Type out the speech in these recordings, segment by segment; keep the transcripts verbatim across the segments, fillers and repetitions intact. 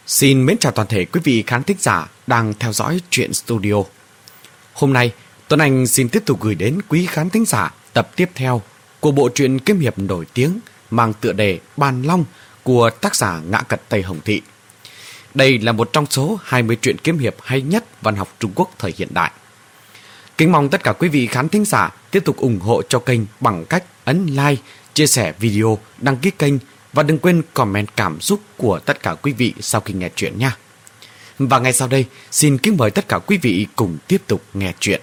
Xin mến chào toàn thể quý vị khán thính giả đang theo dõi Truyện Studio. Hôm nay, Tuấn Anh xin tiếp tục gửi đến quý khán thính giả tập tiếp theo của bộ truyện kiếm hiệp nổi tiếng mang tựa đề Bàn Long của tác giả Ngã Cật Tây Hồng Thị. Đây là một trong số hai mươi truyện kiếm hiệp hay nhất văn học Trung Quốc thời hiện đại. Kính mong tất cả quý vị khán thính giả tiếp tục ủng hộ cho kênh bằng cách ấn like, chia sẻ video, đăng ký kênh và đừng quên comment cảm xúc của tất cả quý vị sau khi nghe chuyện nha. Và ngay sau đây, xin kính mời tất cả quý vị cùng tiếp tục nghe chuyện.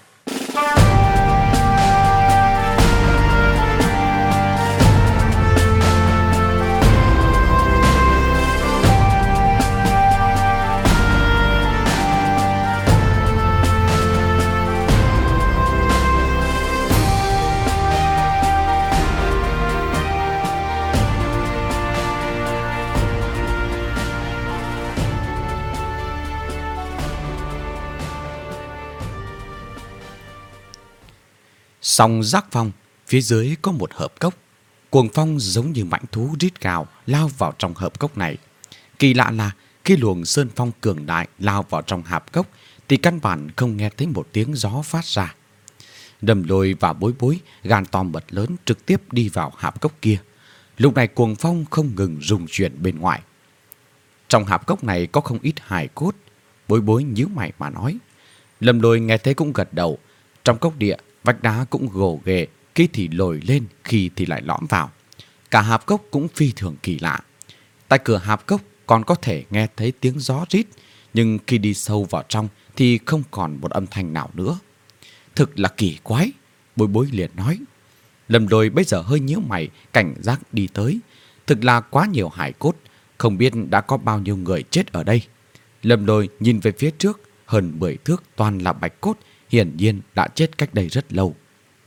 Song giác phong, phía dưới có một hợp cốc. Cuồng phong giống như mãnh thú rít gào lao vào trong hợp cốc này. Kỳ lạ là khi luồng sơn phong cường đại lao vào trong hạp cốc thì căn bản không nghe thấy một tiếng gió phát ra. Đầm Lôi và Bối Bối gan to mật lớn trực tiếp đi vào hạp cốc kia. Lúc này cuồng phong không ngừng rung chuyển bên ngoài. Trong hạp cốc này có không ít hài cốt. Bối Bối nhíu mày mà nói. Lâm Lôi nghe thấy cũng gật đầu. Trong cốc địa, vách đá cũng gồ ghề, khi thì lồi lên, khi thì lại lõm vào. Cả hạp cốc cũng phi thường kỳ lạ. Tại cửa hạp cốc còn có thể nghe thấy tiếng gió rít, nhưng khi đi sâu vào trong thì không còn một âm thanh nào nữa. Thực là kỳ quái, Bối Bối liền nói. Lâm Lôi bây giờ hơi nhíu mày, cảnh giác đi tới. Thực là quá nhiều hải cốt, không biết đã có bao nhiêu người chết ở đây. Lâm Lôi nhìn về phía trước, hơn mười thước toàn là bạch cốt, hiển nhiên đã chết cách đây rất lâu.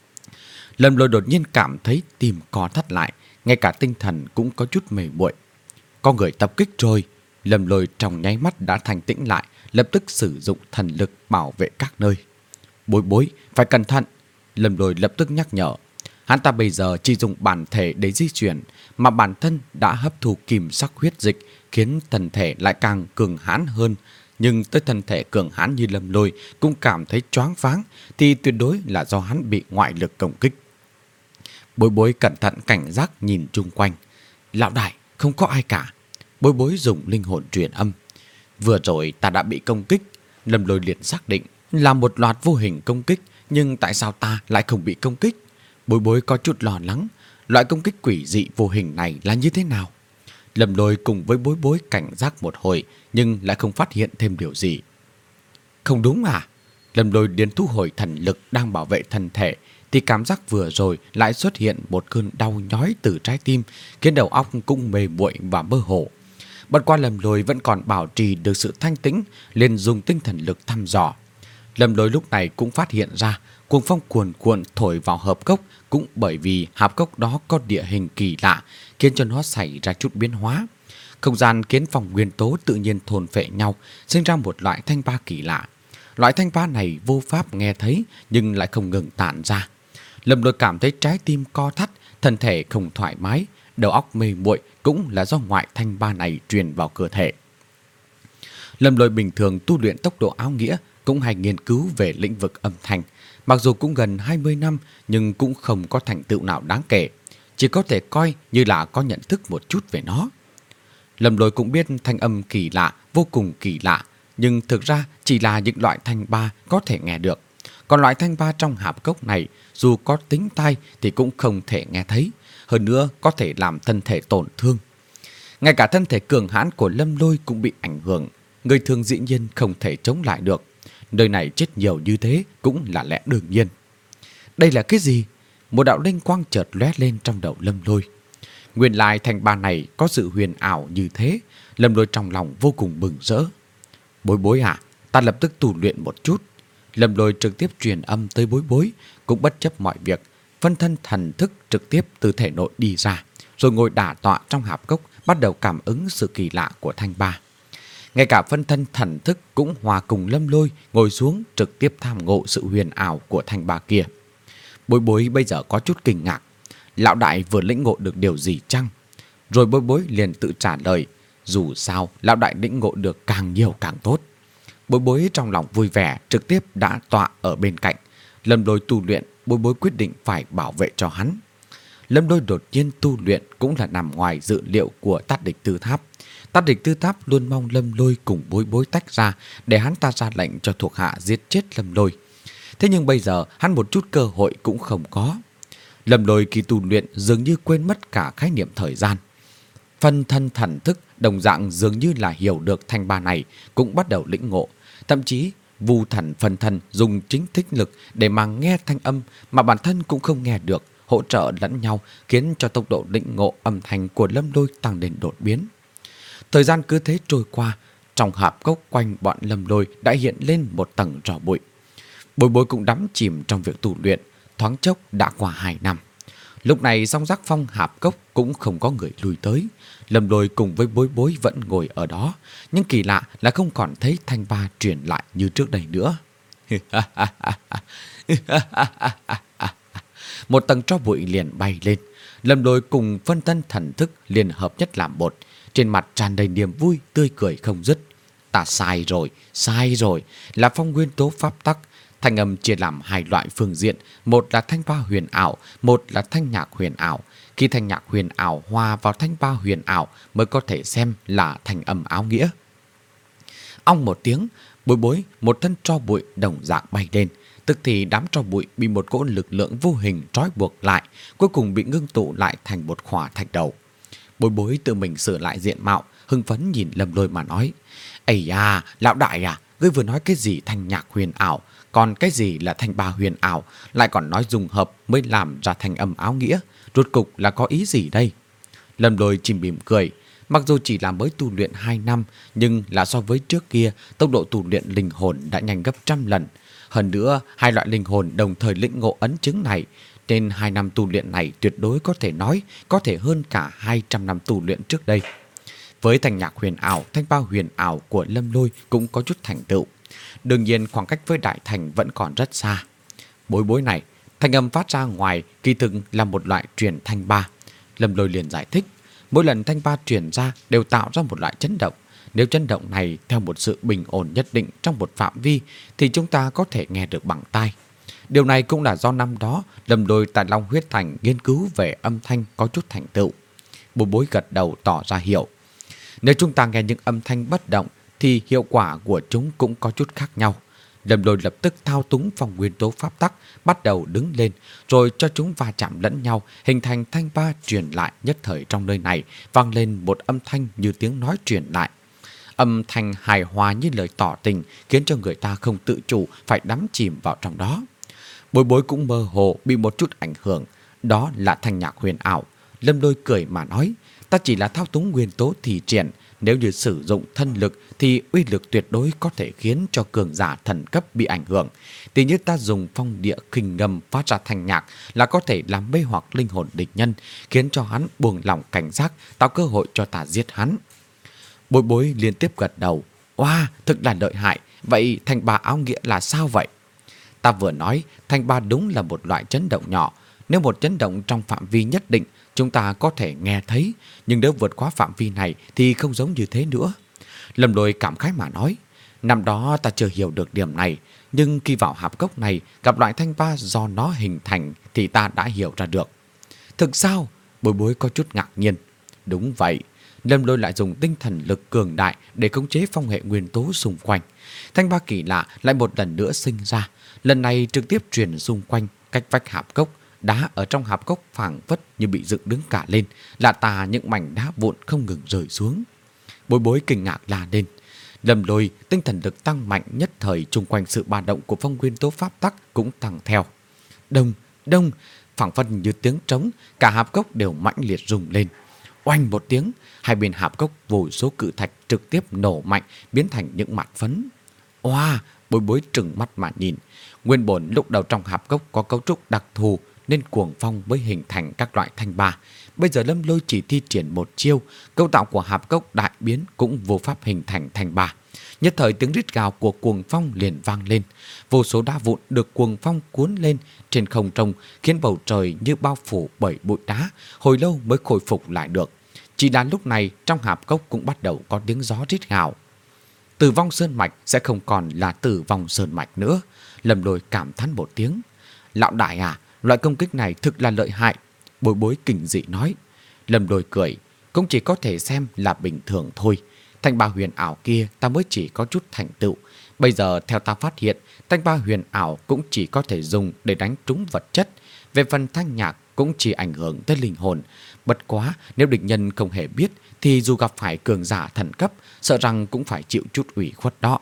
Lâm Lôi đột nhiên cảm thấy tim co thắt lại, ngay cả tinh thần cũng có chút mệt muội. Có người tập kích rồi. Lâm Lôi trong nháy mắt đã thành tĩnh lại, lập tức sử dụng thần lực bảo vệ các nơi. Bối Bối, phải cẩn thận. Lâm Lôi lập tức nhắc nhở. Hắn ta bây giờ chỉ dùng bản thể để di chuyển, mà bản thân đã hấp thu kim sắc huyết dịch, khiến thân thể lại càng cường hãn hơn. Nhưng tới thân thể cường hãn như Lâm Lôi cũng cảm thấy choáng váng thì tuyệt đối là do hắn bị ngoại lực công kích. Bối Bối cẩn thận cảnh giác nhìn chung quanh. Lão đại, không có ai cả. Bối Bối dùng linh hồn truyền âm. Vừa rồi ta đã bị công kích. Lâm Lôi liền xác định là một loạt vô hình công kích, nhưng tại sao ta lại không bị công kích? Bối Bối có chút lo lắng. Loại công kích quỷ dị vô hình này là như thế nào? Lâm Lôi cùng với Bối Bối cảnh giác một hồi, nhưng lại không phát hiện thêm điều gì. Không đúng à? Lâm Lôi điên thu hồi thần lực đang bảo vệ thân thể, thì cảm giác vừa rồi lại xuất hiện một cơn đau nhói từ trái tim, khiến đầu óc cũng mê muội và mơ hồ. Bất qua Lâm Lôi vẫn còn bảo trì được sự thanh tĩnh, liền dùng tinh thần lực thăm dò. Lâm Lôi lúc này cũng phát hiện ra cuồng phong cuồn cuộn thổi vào hợp cốc, cũng bởi vì hạp cốc đó có địa hình kỳ lạ, khiến cho nó xảy ra chút biến hóa. Không gian kiến phòng nguyên tố tự nhiên thôn phệ nhau, sinh ra một loại thanh ba kỳ lạ. Loại thanh ba này vô pháp nghe thấy, nhưng lại không ngừng tản ra. Lâm Lôi cảm thấy trái tim co thắt, thân thể không thoải mái, đầu óc mê muội cũng là do ngoại thanh ba này truyền vào cơ thể. Lâm Lôi bình thường tu luyện tốc độ áo nghĩa, cũng hay nghiên cứu về lĩnh vực âm thanh. Mặc dù cũng gần hai mươi năm, nhưng cũng không có thành tựu nào đáng kể. Chỉ có thể coi như là có nhận thức một chút về nó. Lâm Lôi cũng biết thanh âm kỳ lạ, vô cùng kỳ lạ, nhưng thực ra chỉ là những loại thanh ba có thể nghe được. Còn loại thanh ba trong hạp cốc này, dù có tính tai thì cũng không thể nghe thấy. Hơn nữa có thể làm thân thể tổn thương. Ngay cả thân thể cường hãn của Lâm Lôi cũng bị ảnh hưởng. Người thường dĩ nhiên không thể chống lại được. Nơi này chết nhiều như thế cũng là lẽ đương nhiên. Đây là cái gì? Một đạo linh quang chợt lóe lên trong đầu Lâm Lôi. Nguyên lai thanh ba này có sự huyền ảo như thế. Lâm Lôi trong lòng vô cùng mừng rỡ. Bối Bối à, ta lập tức tu luyện một chút. Lâm Lôi trực tiếp truyền âm tới Bối Bối, cũng bất chấp mọi việc, phân thân thần thức trực tiếp từ thể nội đi ra, rồi ngồi đả tọa trong hạp cốc, bắt đầu cảm ứng sự kỳ lạ của thanh ba. Ngay cả phân thân thần thức cũng hòa cùng Lâm Lôi ngồi xuống trực tiếp tham ngộ sự huyền ảo của thanh ba kia. Bối Bối bây giờ có chút kinh ngạc. Lão đại vừa lĩnh ngộ được điều gì chăng? Rồi Bối Bối liền tự trả lời. Dù sao, lão đại lĩnh ngộ được càng nhiều càng tốt. Bối bối trong lòng vui vẻ, trực tiếp đã tọa ở bên cạnh. Lâm Lôi tu luyện, bối bối quyết định phải bảo vệ cho hắn. Lâm Lôi đột nhiên tu luyện cũng là nằm ngoài dự liệu của Tát Địch Tư Tháp. Tát Địch Tư Tháp luôn mong Lâm Lôi cùng bối bối tách ra để hắn ta ra lệnh cho thuộc hạ giết chết Lâm Lôi. Thế nhưng bây giờ hắn một chút cơ hội cũng không có. Lâm Lôi khi tu luyện dường như quên mất cả khái niệm thời gian. Phân thân thần thức đồng dạng dường như là hiểu được thanh ba này, cũng bắt đầu lĩnh ngộ. Thậm chí vu thần phân thân dùng chính thích lực để mà nghe thanh âm mà bản thân cũng không nghe được, hỗ trợ lẫn nhau khiến cho tốc độ lĩnh ngộ âm thanh của Lâm Lôi tăng lên đột biến. Thời gian cứ thế trôi qua, trong hạp cốc quanh bọn Lâm Lôi đã hiện lên một tầng tro bụi. Bối bối cũng đắm chìm trong việc tu luyện, thoáng chốc đã qua hai năm. Lúc này Song Giác Phong hạp cốc cũng không có người lui tới. Lâm Lôi cùng với bối bối vẫn ngồi ở đó, nhưng kỳ lạ là không còn thấy thanh ba truyền lại như trước đây nữa. Một tầng tro bụi liền bay lên. Lâm Lôi cùng phân thân thần thức liền hợp nhất làm một, trên mặt tràn đầy niềm vui, tươi cười không dứt. Ta sai rồi, sai rồi, là phong nguyên tố pháp tắc. Thanh âm chia làm hai loại phương diện, một là thanh ba huyền ảo, một là thanh nhạc huyền ảo. Khi thanh nhạc huyền ảo hòa vào thanh ba huyền ảo mới có thể xem là thanh âm áo nghĩa. Ong một tiếng, bối bối một thân tro bụi đồng dạng bay lên. Tức thì đám tro bụi bị một cỗ lực lượng vô hình trói buộc lại, cuối cùng bị ngưng tụ lại thành một khỏa thạch đầu. Bối bối tự mình sửa lại diện mạo, hưng phấn nhìn Lâm Lôi mà nói: "Ây à, lão đại à, ngươi vừa nói cái gì thanh nhạc huyền ảo, còn cái gì là thanh ba huyền ảo, lại còn nói dùng hợp mới làm ra thanh âm áo nghĩa, rốt cục là có ý gì đây?" Lâm Lôi chìm bỉm cười, mặc dù chỉ là mới tu luyện hai năm, nhưng là so với trước kia, tốc độ tu luyện linh hồn đã nhanh gấp trăm lần. Hơn nữa, hai loại linh hồn đồng thời lĩnh ngộ ấn chứng này, nên hai năm tu luyện này tuyệt đối có thể nói có thể hơn cả hai trăm năm tu luyện trước đây. Với thanh nhạc huyền ảo, thanh ba huyền ảo của Lâm Lôi cũng có chút thành tựu. Đương nhiên khoảng cách với đại thành vẫn còn rất xa. Bối bối này, thanh âm phát ra ngoài kỳ thực là một loại truyền thanh ba. Lâm Lôi liền giải thích, mỗi lần thanh ba truyền ra đều tạo ra một loại chấn động. Nếu chấn động này theo một sự bình ổn nhất định trong một phạm vi thì chúng ta có thể nghe được bằng tai. Điều này cũng là do năm đó Lâm Lôi tại Long Huyết Thành nghiên cứu về âm thanh có chút thành tựu. Bối bối gật đầu tỏ ra hiểu. Nếu chúng ta nghe những âm thanh bất động thì hiệu quả của chúng cũng có chút khác nhau. Lâm Lôi lập tức thao túng phong nguyên tố pháp tắc, bắt đầu đứng lên, rồi cho chúng va chạm lẫn nhau, hình thành thanh ba truyền lại. Nhất thời trong nơi này vang lên một âm thanh như tiếng nói truyền lại. Âm thanh hài hòa như lời tỏ tình, khiến cho người ta không tự chủ phải đắm chìm vào trong đó. Bối bối cũng mơ hồ bị một chút ảnh hưởng. Đó là thanh nhạc huyền ảo. Lâm Lôi cười mà nói, ta chỉ là thao túng nguyên tố thì triển. Nếu như sử dụng thân lực thì uy lực tuyệt đối có thể khiến cho cường giả thần cấp bị ảnh hưởng. Thì như ta dùng phong địa khinh ngâm phát ra thanh nhạc là có thể làm mê hoặc linh hồn địch nhân, khiến cho hắn buông lỏng cảnh giác, tạo cơ hội cho ta giết hắn. Bối bối liên tiếp gật đầu. Oa, thực là lợi hại. Vậy thanh ba áo nghĩa là sao vậy? Ta vừa nói, thanh ba đúng là một loại chấn động nhỏ. Nếu một chấn động trong phạm vi nhất định, chúng ta có thể nghe thấy, nhưng nếu vượt quá phạm vi này thì không giống như thế nữa. Lâm Lôi cảm khái mà nói, năm đó ta chưa hiểu được điểm này, nhưng khi vào hạp cốc này gặp loại thanh ba do nó hình thành thì ta đã hiểu ra được. Thực sao? Bối bối có chút ngạc nhiên. Đúng vậy. Lâm Lôi lại dùng tinh thần lực cường đại để khống chế phong hệ nguyên tố xung quanh. Thanh ba kỳ lạ lại một lần nữa sinh ra, lần này trực tiếp truyền xung quanh cách vách hạp cốc. Đá ở trong hạp cốc phảng phất như bị dựng đứng cả lên, lạ tà những mảnh đá vụn không ngừng rơi xuống. Bối bối kinh ngạc la lên. Lâm Lôi tinh thần lực tăng mạnh, nhất thời chung quanh sự ba động của phong nguyên tố pháp tắc cũng tăng theo. Đông, đông, phảng phất như tiếng trống, cả hạp cốc đều mãnh liệt rung lên. Oanh một tiếng, hai bên hạp cốc vô số cự thạch trực tiếp nổ mạnh, biến thành những mạt phấn. Oa, bối bối trừng mắt mà nhìn. Nguyên bổn lúc đầu trong hạp cốc có cấu trúc đặc thù nên cuồng phong mới hình thành các loại thanh ba. Bây giờ Lâm Lôi chỉ thi triển một chiêu, cấu tạo của hạp cốc đại biến cũng vô pháp hình thành thanh ba. Nhất thời tiếng rít gào của cuồng phong liền vang lên. Vô số đá vụn được cuồng phong cuốn lên trên không trung, khiến bầu trời như bao phủ bởi bụi đá, hồi lâu mới khôi phục lại được. Chỉ là lúc này trong hạp cốc cũng bắt đầu có tiếng gió rít gào. Tử vong sơn mạch sẽ không còn là tử vong sơn mạch nữa. Lâm Lôi cảm thán một tiếng. Lão đại à, loại công kích này thực là lợi hại. Bối Bối kinh dị nói. Lâm Lôi cười, cũng chỉ có thể xem là bình thường thôi. Thanh ba huyền ảo kia ta mới chỉ có chút thành tựu. Bây giờ theo ta phát hiện, thanh ba huyền ảo cũng chỉ có thể dùng để đánh trúng vật chất. Về phần thanh nhạc cũng chỉ ảnh hưởng tới linh hồn. Bất quá nếu địch nhân không hề biết thì dù gặp phải cường giả thần cấp, sợ rằng cũng phải chịu chút ủy khuất đó.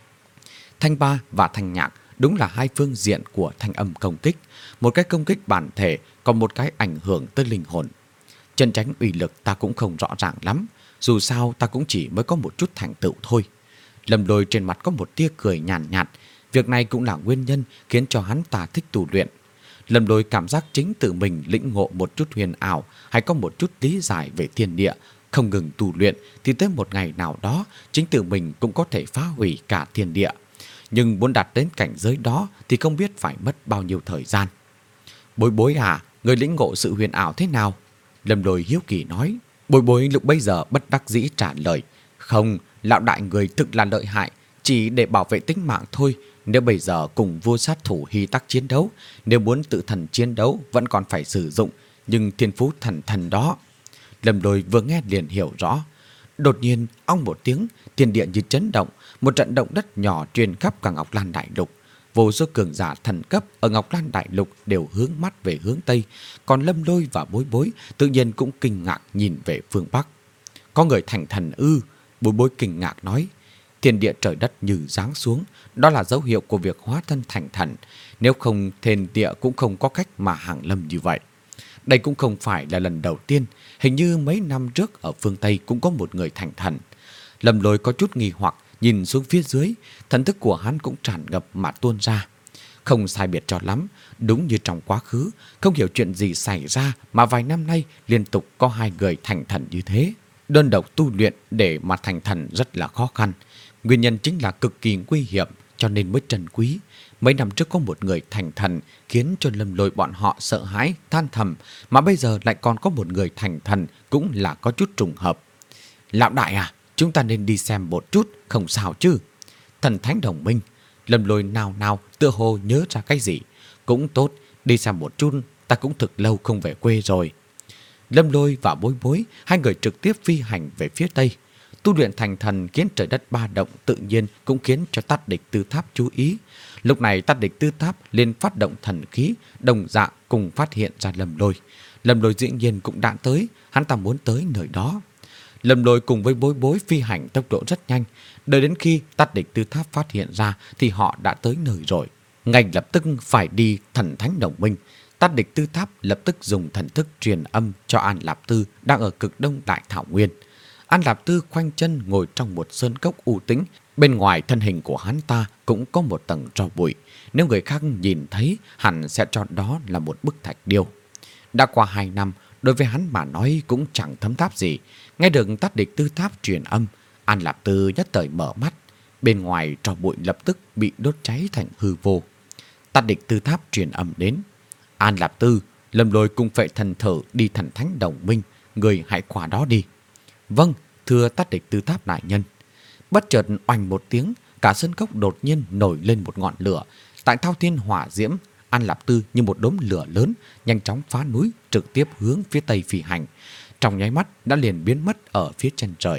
Thanh ba và thanh nhạc đúng là hai phương diện của thanh âm công kích. Một cái công kích bản thể, còn một cái ảnh hưởng tới linh hồn. Chân tránh uy lực ta cũng không rõ ràng lắm. Dù sao ta cũng chỉ mới có một chút thành tựu thôi. Lâm Lôi trên mặt có một tia cười nhàn nhạt, nhạt. Việc này cũng là nguyên nhân khiến cho hắn ta thích tu luyện. Lâm Lôi cảm giác chính tự mình lĩnh ngộ một chút huyền ảo, hay có một chút lý giải về thiên địa, không ngừng tu luyện thì tới một ngày nào đó chính tự mình cũng có thể phá hủy cả thiên địa. Nhưng muốn đạt đến cảnh giới đó thì không biết phải mất bao nhiêu thời gian. Bối Bối à, người lĩnh ngộ sự huyền ảo thế nào? Lâm Lôi hiếu kỳ nói. Bối Bối lúc bây giờ bất đắc dĩ trả lời. Không, lão đại người thực là lợi hại, chỉ để bảo vệ tính mạng thôi. Nếu bây giờ cùng vua sát thủ Hy Tắc chiến đấu, nếu muốn tự thần chiến đấu vẫn còn phải sử dụng, nhưng thiên phú thần thần đó. Lâm Lôi vừa nghe liền hiểu rõ. Đột nhiên, ong một tiếng, thiên địa như chấn động, một trận động đất nhỏ truyền khắp cả Ngọc Lan Đại Lục. Vô số cường giả thần cấp ở Ngọc Lan Đại Lục đều hướng mắt về hướng Tây, còn Lâm Lôi và Bối Bối tự nhiên cũng kinh ngạc nhìn về phương Bắc. Có người thành thần ư? Bối Bối kinh ngạc nói. Thiên địa trời đất như giáng xuống, đó là dấu hiệu của việc hóa thân thành thần. Nếu không, thiên địa cũng không có cách mà hàng lâm như vậy. Đây cũng không phải là lần đầu tiên, hình như mấy năm trước ở phương Tây cũng có một người thành thần. Lâm Lôi có chút nghi hoặc, nhìn xuống phía dưới, thần thức của hắn cũng tràn ngập mà tuôn ra. Không sai biệt cho lắm, đúng như trong quá khứ, không hiểu chuyện gì xảy ra mà vài năm nay liên tục có hai người thành thần như thế. Đơn độc tu luyện để mà thành thần rất là khó khăn. Nguyên nhân chính là cực kỳ nguy hiểm cho nên mới trân quý. Mấy năm trước có một người thành thần khiến cho Lâm Lôi bọn họ sợ hãi, than thầm, mà bây giờ lại còn có một người thành thần cũng là có chút trùng hợp. Lão đại à, chúng ta nên đi xem một chút, không sao chứ? Thần thánh đồng minh. Lâm Lôi nào nào tựa hồ nhớ ra cái gì. Cũng tốt, đi xem một chút, ta cũng thực lâu không về quê rồi. Lâm Lôi và Bối Bối, hai người trực tiếp phi hành về phía Tây. Tu luyện thành thần khiến trời đất ba động, tự nhiên cũng khiến cho Tát Địch Tư Tháp chú ý. Lúc này Tát Địch Tư Tháp liền phát động thần khí, đồng dạng cùng phát hiện ra Lâm Lôi. Lâm Lôi dĩ nhiên cũng đã tới, hắn ta muốn tới nơi đó. Lâm Lôi cùng với Bối Bối phi hành tốc độ rất nhanh. Đợi đến khi Tát Địch Tư Tháp phát hiện ra thì họ đã tới nơi rồi. Ngay lập tức phải đi thần thánh đồng minh. Tát Địch Tư Tháp lập tức dùng thần thức truyền âm cho An Lạp Tư đang ở cực đông Đại Thảo Nguyên. An Lạp Tư khoanh chân ngồi trong một sơn cốc u tĩnh. Bên ngoài thân hình của hắn ta cũng có một tầng tro bụi. Nếu người khác nhìn thấy, hẳn sẽ cho đó là một bức thạch điêu. Đã qua hai năm, đối với hắn mà nói cũng chẳng thấm tháp gì. Nghe được Tát Địch Tư Tháp truyền âm, An Lạp Tư nhất thời mở mắt. Bên ngoài tro bụi lập tức bị đốt cháy thành hư vô. Tát Địch Tư Tháp truyền âm đến. An Lạp Tư, Lâm Lôi cùng Phệ Thần Thử đi thần thánh đồng minh, người hãy qua đó đi. Vâng, thưa Tát Địch Tư Tháp đại nhân. Bất chợt oanh một tiếng, cả sân cốc đột nhiên nổi lên một ngọn lửa. Tại thao thiên hỏa diễm, An Lạp Tư như một đốm lửa lớn, nhanh chóng phá núi, trực tiếp hướng phía tây phi hành. Trong nháy mắt đã liền biến mất ở phía chân trời.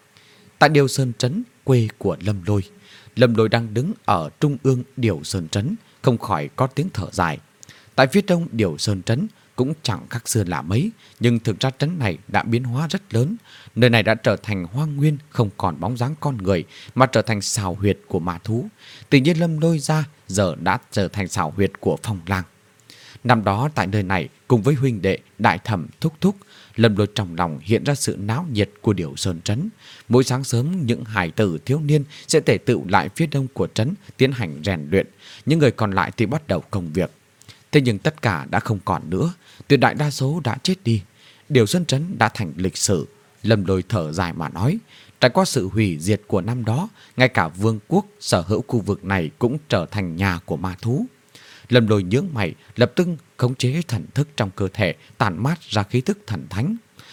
Tại Điều Sơn Trấn, quê của Lâm Lôi, Lâm Lôi đang đứng ở trung ương Điều Sơn Trấn, không khỏi có tiếng thở dài. Tại phía đông Điều Sơn Trấn cũng chẳng khác xưa lạ mấy, nhưng thực ra trấn này đã biến hóa rất lớn. Nơi này đã trở thành hoang nguyên, không còn bóng dáng con người, mà trở thành xào huyệt của ma thú. Tự nhiên Lâm Lôi ra giờ đã trở thành xào huyệt của Phong Lang. Năm đó tại nơi này, cùng với huynh đệ Đại Thẩm Thúc Thúc, Lâm Lôi trong lòng hiện ra sự náo nhiệt của Điều Sơn Trấn. Mỗi sáng sớm, những hài tử thiếu niên sẽ tề tựu lại phía đông của trấn tiến hành rèn luyện. Những người còn lại thì bắt đầu công việc. Thế nhưng tất cả đã không còn nữa, tuyệt đại đa số đã chết đi. Điều Sơn Trấn đã thành lịch sử. Lâm Lôi thở dài mà nói, trải qua sự hủy diệt của năm đó, ngay cả vương quốc sở hữu khu vực này cũng trở thành nhà của ma thú. Lâm Lôi nhướng mày, lập tức khống chế thần thức trong cơ thể, tản mát ra khí thức thần thánh.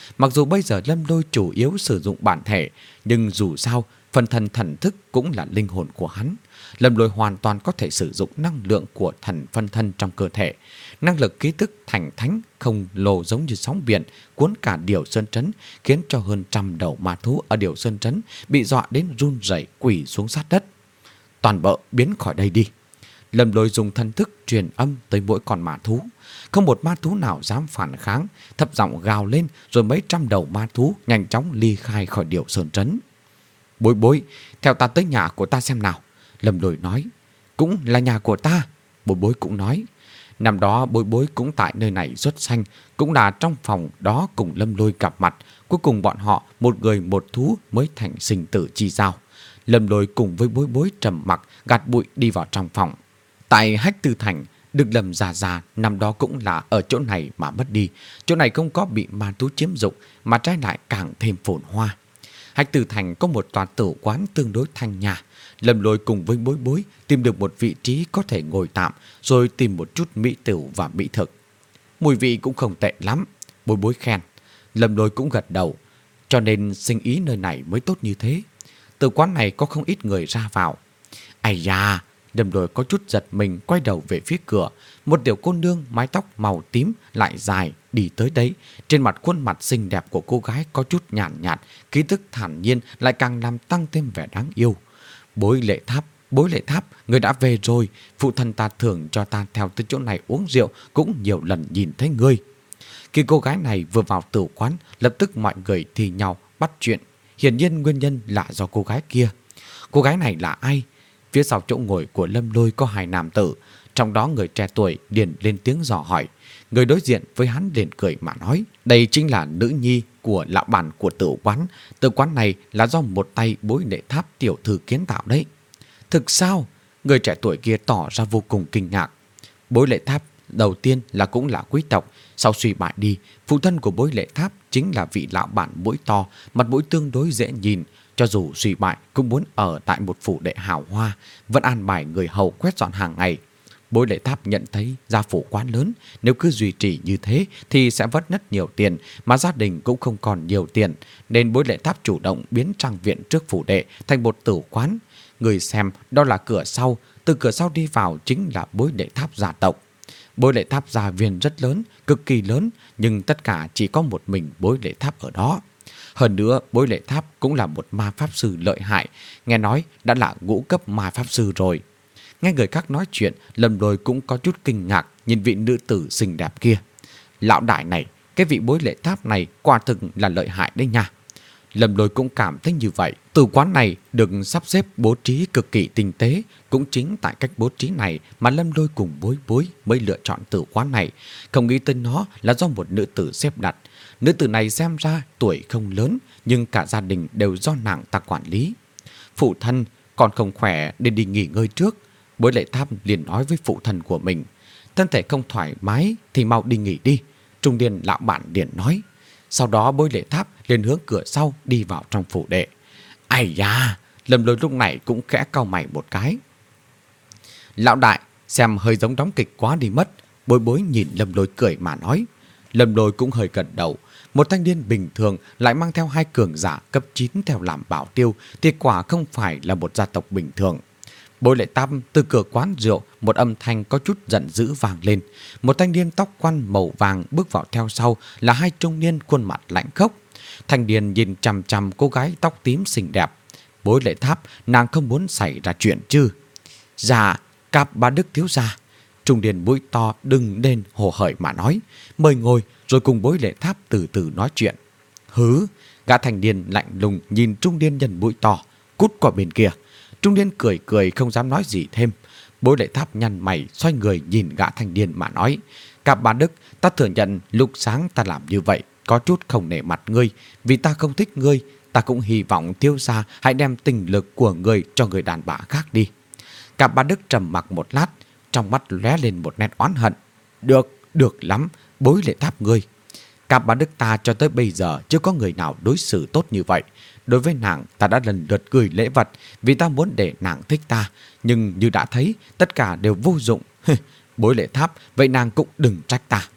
Mặc dù bây giờ Lâm Lôi chủ yếu sử dụng bản thể, nhưng dù sao, phần thần thần thức cũng là linh hồn của hắn. Lâm Lôi hoàn toàn có thể sử dụng năng lượng của thần phân thân trong cơ thể. Năng lực ký tức thành thánh không lồ giống như sóng biển cuốn cả Điểu Sơn Trấn, khiến cho hơn trăm đầu ma thú ở Điểu Sơn Trấn bị dọa đến run rẩy quỳ xuống sát đất. Toàn bộ biến khỏi đây đi. Lâm Lôi dùng thân thức truyền âm tới mỗi con ma thú. Không một ma thú nào dám phản kháng, thấp giọng gào lên, rồi mấy trăm đầu ma thú nhanh chóng ly khai khỏi Điểu Sơn Trấn. Bối bối, theo ta tới nhà của ta xem nào. Lâm Lôi nói. Cũng là nhà của ta. Bối bối cũng nói. Năm đó bối bối cũng tại nơi này xuất sanh, cũng là trong phòng đó cùng Lâm Lôi gặp mặt. Cuối cùng bọn họ một người một thú mới thành sinh tử chi giao. Lâm Lôi cùng với bối bối trầm mặc gạt bụi đi vào trong phòng. Tại Hách Tư Thành, Đức Lâm già già năm đó cũng là ở chỗ này mà mất đi. Chỗ này không có bị ma thú chiếm dụng, mà trái lại càng thêm phồn hoa. Hách Tư Thành có một tòa tử quán tương đối thanh nhã. Lâm Lôi cùng với bối bối tìm được một vị trí có thể ngồi tạm, rồi tìm một chút mỹ tửu và mỹ thực. Mùi vị cũng không tệ lắm, bối bối khen. Lâm Lôi cũng gật đầu, cho nên sinh ý nơi này mới tốt như thế. Tử quán này có không ít người ra vào. Ây da, Lâm Lôi có chút giật mình quay đầu về phía cửa. Một tiểu cô nương mái tóc màu tím lại dài đi tới đấy. Trên mặt khuôn mặt xinh đẹp của cô gái có chút nhàn nhạt, nhạt, khí tức thản nhiên lại càng làm tăng thêm vẻ đáng yêu. Bối Lệ Tháp, Bối Lệ Tháp, người đã về rồi. Phụ thân ta thường cho ta theo tới chỗ này uống rượu, cũng nhiều lần nhìn thấy ngươi. Khi cô gái này vừa vào tử quán, lập tức mọi người thì nhau bắt chuyện. Hiển nhiên nguyên nhân là do cô gái kia. Cô gái này là ai? Phía sau chỗ ngồi của Lâm Lôi có hai nam tử, trong đó người trẻ tuổi liền lên tiếng dò hỏi. Người đối diện với hắn liền cười mà nói, đây chính là nữ nhi của lão bản của tử quán. Tử quán này là do một tay Bối Lệ Tháp tiểu thư kiến tạo đấy. Thực sao? Người trẻ tuổi kia tỏ ra vô cùng kinh ngạc. Bối Lệ Tháp đầu tiên là cũng là quý tộc, sau suy bại đi, phụ thân của Bối Lệ Tháp chính là vị lão bản mũi to, mặt mũi tương đối dễ nhìn. Cho dù suy bại cũng muốn ở tại một phủ đệ hào hoa, vẫn an bài người hầu quét dọn hàng ngày. Bối Lệ Tháp nhận thấy gia phủ quá lớn, nếu cứ duy trì như thế thì sẽ vất rất nhiều tiền, mà gia đình cũng không còn nhiều tiền, nên Bối Lệ Tháp chủ động biến trang viện trước phủ đệ thành một tử quán. Người xem đó là cửa sau, từ cửa sau đi vào chính là Bối Lệ Tháp gia tộc. Bối Lệ Tháp gia viên rất lớn, cực kỳ lớn, nhưng tất cả chỉ có một mình Bối Lệ Tháp ở đó. Hơn nữa, Bối Lệ Tháp cũng là một ma pháp sư lợi hại, nghe nói đã là ngũ cấp ma pháp sư rồi. Nghe người khác nói chuyện, Lâm Lôi cũng có chút kinh ngạc nhìn vị nữ tử xinh đẹp kia. Lão đại này, cái vị Bối Lệ Tháp này quả thực là lợi hại đấy nha. Lâm Lôi cũng cảm thấy như vậy. Tử quán này được sắp xếp bố trí cực kỳ tinh tế. Cũng chính tại cách bố trí này mà Lâm Lôi cùng bối bối mới lựa chọn tử quán này. Không nghĩ tới nó là do một nữ tử xếp đặt. Nữ tử này xem ra tuổi không lớn, nhưng cả gia đình đều do nàng ta quản lý. Phụ thân còn không khỏe nên đi nghỉ ngơi trước. Bối Lệ Tháp liền nói với phụ thân của mình, thân thể không thoải mái thì mau đi nghỉ đi. Trung niên lão bản liền nói. Sau đó Bối Lệ Tháp liền hướng cửa sau đi vào trong phủ đệ. Ai da, Lâm Lôi lúc này cũng khẽ cau mày một cái. Lão đại, xem hơi giống đóng kịch quá đi mất. Bối bối nhìn Lâm Lôi cười mà nói. Lâm Lôi cũng hơi gật đầu. Một thanh niên bình thường lại mang theo hai cường giả cấp chín theo làm bảo tiêu thì quả không phải là một gia tộc bình thường. Bối Lệ Tháp từ cửa quán rượu, một âm thanh có chút giận dữ vang lên. Một thanh niên tóc quăn màu vàng bước vào theo sau là hai trung niên khuôn mặt lạnh khốc. Thanh niên nhìn chằm chằm cô gái tóc tím xinh đẹp. Bối Lệ Tháp, nàng không muốn xảy ra chuyện chứ? Dạ, Cáp Bá Đức thiếu gia. Trung niên mũi to đừng lên hồ hởi mà nói. Mời ngồi rồi cùng Bối Lệ Tháp từ từ nói chuyện. Hứ, gã thanh niên lạnh lùng nhìn trung niên nhân mũi to. Cút qua bên kia. Trung niên cười cười không dám nói gì thêm. Bối Lệ Tháp nhăn mày xoay người nhìn gã thanh niên mà nói. Cáp Bá Đức, ta thừa nhận lúc sáng ta làm như vậy có chút không nể mặt ngươi. Vì ta không thích ngươi, ta cũng hy vọng thiếu gia hãy đem tình lực của ngươi cho người đàn bà khác đi. Cáp Bá Đức trầm mặc một lát, trong mắt lóe lên một nét oán hận. Được, được lắm, Bối Lệ Tháp ngươi. Cáp Bá Đức ta cho tới bây giờ chưa có người nào đối xử tốt như vậy. Đối với nàng ta đã lần lượt gửi lễ vật vì ta muốn để nàng thích ta. Nhưng như đã thấy tất cả đều vô dụng. Bối Lệ Tháp, vậy nàng cũng đừng trách ta.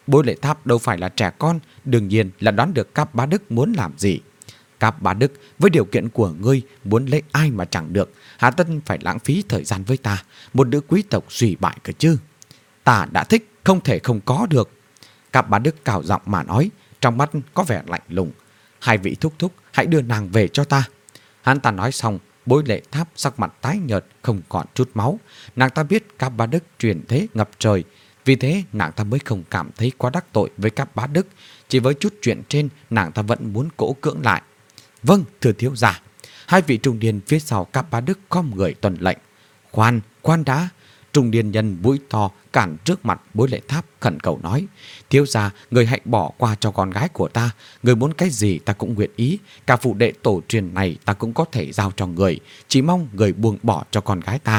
Bối Lệ Tháp đâu phải là trẻ con, đương nhiên là đoán được Cáp Bá Đức muốn làm gì. Cáp Bá Đức, với điều kiện của ngươi muốn lấy ai mà chẳng được, hà tất phải lãng phí thời gian với ta, một nữ quý tộc suy bại cơ chứ. Ta đã thích, không thể không có được. Cáp Bá Đức cào giọng mà nói, trong mắt có vẻ lạnh lùng. Hai vị thúc thúc, hãy đưa nàng về cho ta. Hắn ta nói xong, Bối Lệ Tháp sắc mặt tái nhợt, không còn chút máu. Nàng ta biết Cáp Bá Đức truyền thế ngập trời, vì thế nàng ta mới không cảm thấy quá đắc tội với Cáp Bá Đức. Chỉ với chút chuyện trên, nàng ta vẫn muốn cỗ cưỡng lại. Vâng, thưa thiếu gia. Hai vị trung niên phía sau Cáp Bá Đức khom người tuân lệnh. Khoan, khoan đã. Trung niên nhân mũi to cản trước mặt Bối Lệ Tháp khẩn cầu nói: thiếu gia, người hãy bỏ qua cho con gái của ta. Người muốn cái gì ta cũng nguyện ý. Cả phụ đệ tổ truyền này ta cũng có thể giao cho người. Chỉ mong người buông bỏ cho con gái ta.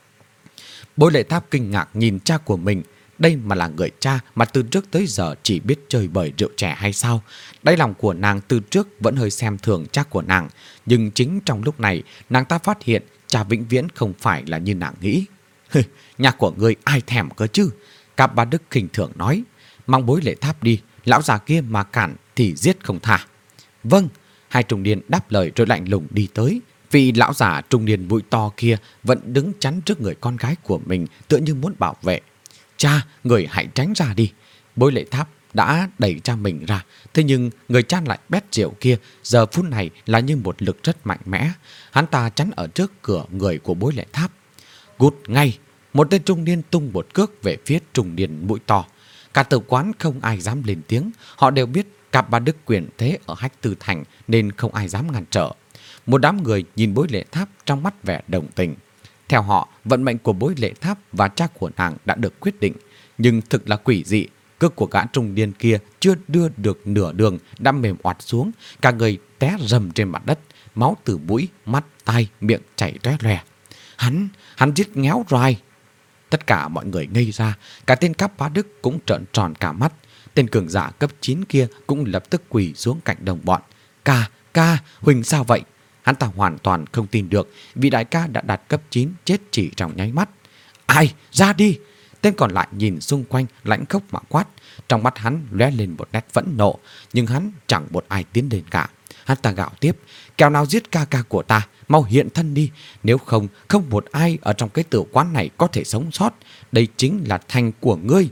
Bối Lệ Tháp kinh ngạc nhìn cha của mình. Đây mà là người cha mà từ trước tới giờ chỉ biết chơi bời rượu trẻ hay sao? Đáy lòng của nàng từ trước vẫn hơi xem thường cha của nàng. Nhưng chính trong lúc này, nàng ta phát hiện cha vĩnh viễn không phải là như nàng nghĩ. Nhà của ngươi ai thèm cơ chứ? Cáp Bá Đức khinh thường nói. Mang Bối Lệ Tháp đi, lão già kia mà cản thì giết không tha. Vâng. Hai trung niên đáp lời rồi lạnh lùng đi tới. Vị lão già trung niên mũi to kia vẫn đứng chắn trước người con gái của mình, tựa như muốn bảo vệ. Cha, người hãy tránh ra đi. Bối Lệ Tháp đã đẩy cha mình ra. Thế nhưng người cha lại bét rượu kia giờ phút này là như một lực rất mạnh mẽ. Hắn ta chắn ở trước cửa người của Bối Lệ Tháp. Cút ngay. Một tên trung niên tung một cước về phía trung niên mũi to. Cả tử quán không ai dám lên tiếng. Họ đều biết Cáp Bá Đức quyền thế ở Hách Tư Thành nên không ai dám ngăn trở. Một đám người nhìn Bối Lệ Tháp trong mắt vẻ đồng tình. Theo họ, vận mệnh của Bối Lệ Tháp và cha của nàng đã được quyết định. Nhưng thực là quỷ dị. Cước của gã trung niên kia chưa đưa được nửa đường đã mềm oặt xuống. Cả người té rầm trên mặt đất. Máu từ mũi, mắt, tai, miệng chảy tóe loè. Hắn, hắn giết ngéo rồi. Tất cả mọi người ngây ra. Cả tên Cáp Bá Đức cũng trợn tròn cả mắt. Tên cường giả cấp chín kia cũng lập tức quỳ xuống cạnh đồng bọn. Ca, ca, Huỳnh sao vậy? Hắn ta hoàn toàn không tin được vị đại ca đã đạt cấp chín chết chỉ trong nháy mắt. Ai, ra đi! Tên còn lại nhìn xung quanh lãnh khốc mà quát. Trong mắt hắn lóe lên một nét phẫn nộ, nhưng hắn chẳng một ai tiến đến cả. Hắn ta gào tiếp: kẻo nào giết ca ca của ta, mau hiện thân đi. Nếu không, không một ai ở trong cái tử quán này có thể sống sót. Đây chính là thành của ngươi.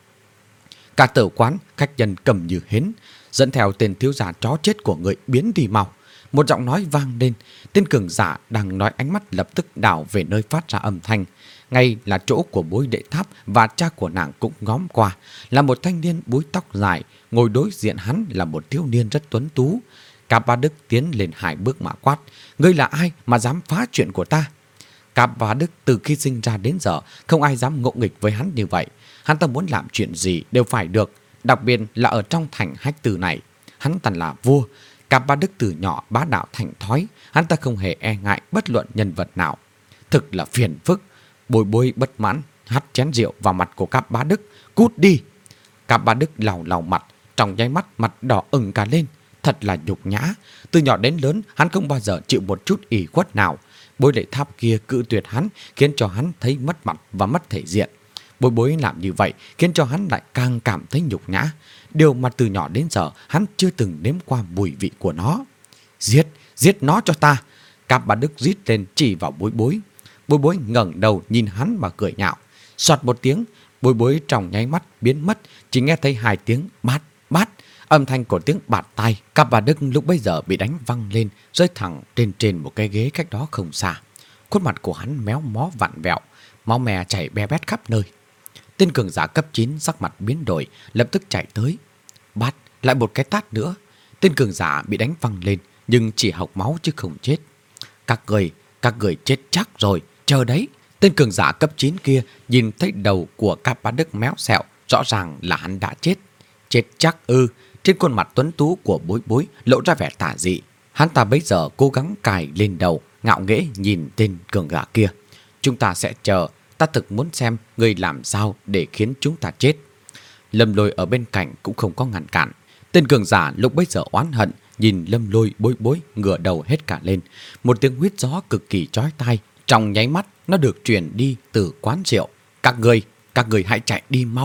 Cả tử quán khách nhân cầm như hến, dẫn theo tên thiếu giả chó chết của người biến đi mau. Một giọng nói vang lên. Tên cường giả đang nói ánh mắt lập tức đảo về nơi phát ra âm thanh. Ngay là chỗ của Bối Lệ Tháp và cha của nàng cũng ngóm qua. Là một thanh niên búi tóc dài. Ngồi đối diện hắn là một thiếu niên rất tuấn tú. Cáp Bá Đức tiến lên hai bước mà quát: ngươi là ai mà dám phá chuyện của ta? Cáp Bá Đức từ khi sinh ra đến giờ không ai dám ngỗ nghịch với hắn như vậy. Hắn ta muốn làm chuyện gì đều phải được, đặc biệt là ở trong thành Hách Tư này. Hắn ta là vua. Cáp Bá Đức từ nhỏ bá đạo thành thói. Hắn ta không hề e ngại bất luận nhân vật nào. Thực là phiền phức. Bối Bối bất mãn hắt chén rượu vào mặt của Cáp Bá Đức. Cút đi! Cáp Bá Đức làu làu mặt, trong nháy mắt mặt đỏ ửng cả lên. Thật là nhục nhã. Từ nhỏ đến lớn hắn không bao giờ chịu một chút ủy khuất nào. Bối Lệ Tháp kia cự tuyệt hắn, khiến cho hắn thấy mất mặt và mất thể diện. Bối Bối làm như vậy khiến cho hắn lại càng cảm thấy nhục nhã. Điều mà từ nhỏ đến giờ hắn chưa từng nếm qua mùi vị của nó. Giết, giết nó cho ta! Cáp Bá Đức rít lên chỉ vào Bối Bối. Bối Bối ngẩng đầu nhìn hắn mà cười nhạo. Soạt một tiếng, Bối Bối trong nháy mắt biến mất. Chỉ nghe thấy hai tiếng bát bát. Âm thanh của tiếng bạt tai. Cáp Bá Đức lúc bấy giờ bị đánh văng lên, rơi thẳng trên trên một cái ghế cách đó không xa. Khuôn mặt của hắn méo mó vặn vẹo, máu me chảy be bét khắp nơi. Tên cường giả cấp chín sắc mặt biến đổi, lập tức chạy tới. Bát, lại một cái tát nữa. Tên cường giả bị đánh văng lên, nhưng chỉ hộc máu chứ không chết. Các người, các người chết chắc rồi, chờ đấy. Tên cường giả cấp chín kia nhìn thấy đầu của Cáp Bá Đức méo xẹo, rõ ràng là hắn đã chết. Chết chắc ư? Trên khuôn mặt tuấn tú của Bối Bối lộ ra vẻ tà dị. Hắn ta bấy giờ cố gắng cài lên đầu, ngạo nghễ nhìn tên cường giả kia. Chúng ta sẽ chờ, ta thực muốn xem người làm sao để khiến chúng ta chết. Lâm Lôi ở bên cạnh cũng không có ngăn cản. Tên cường giả lúc bấy giờ oán hận nhìn Lâm Lôi Bối Bối ngửa đầu hết cả lên. Một tiếng huýt gió cực kỳ chói tai, trong nháy mắt nó được truyền đi từ quán rượu. Các người, các người hãy chạy đi mau.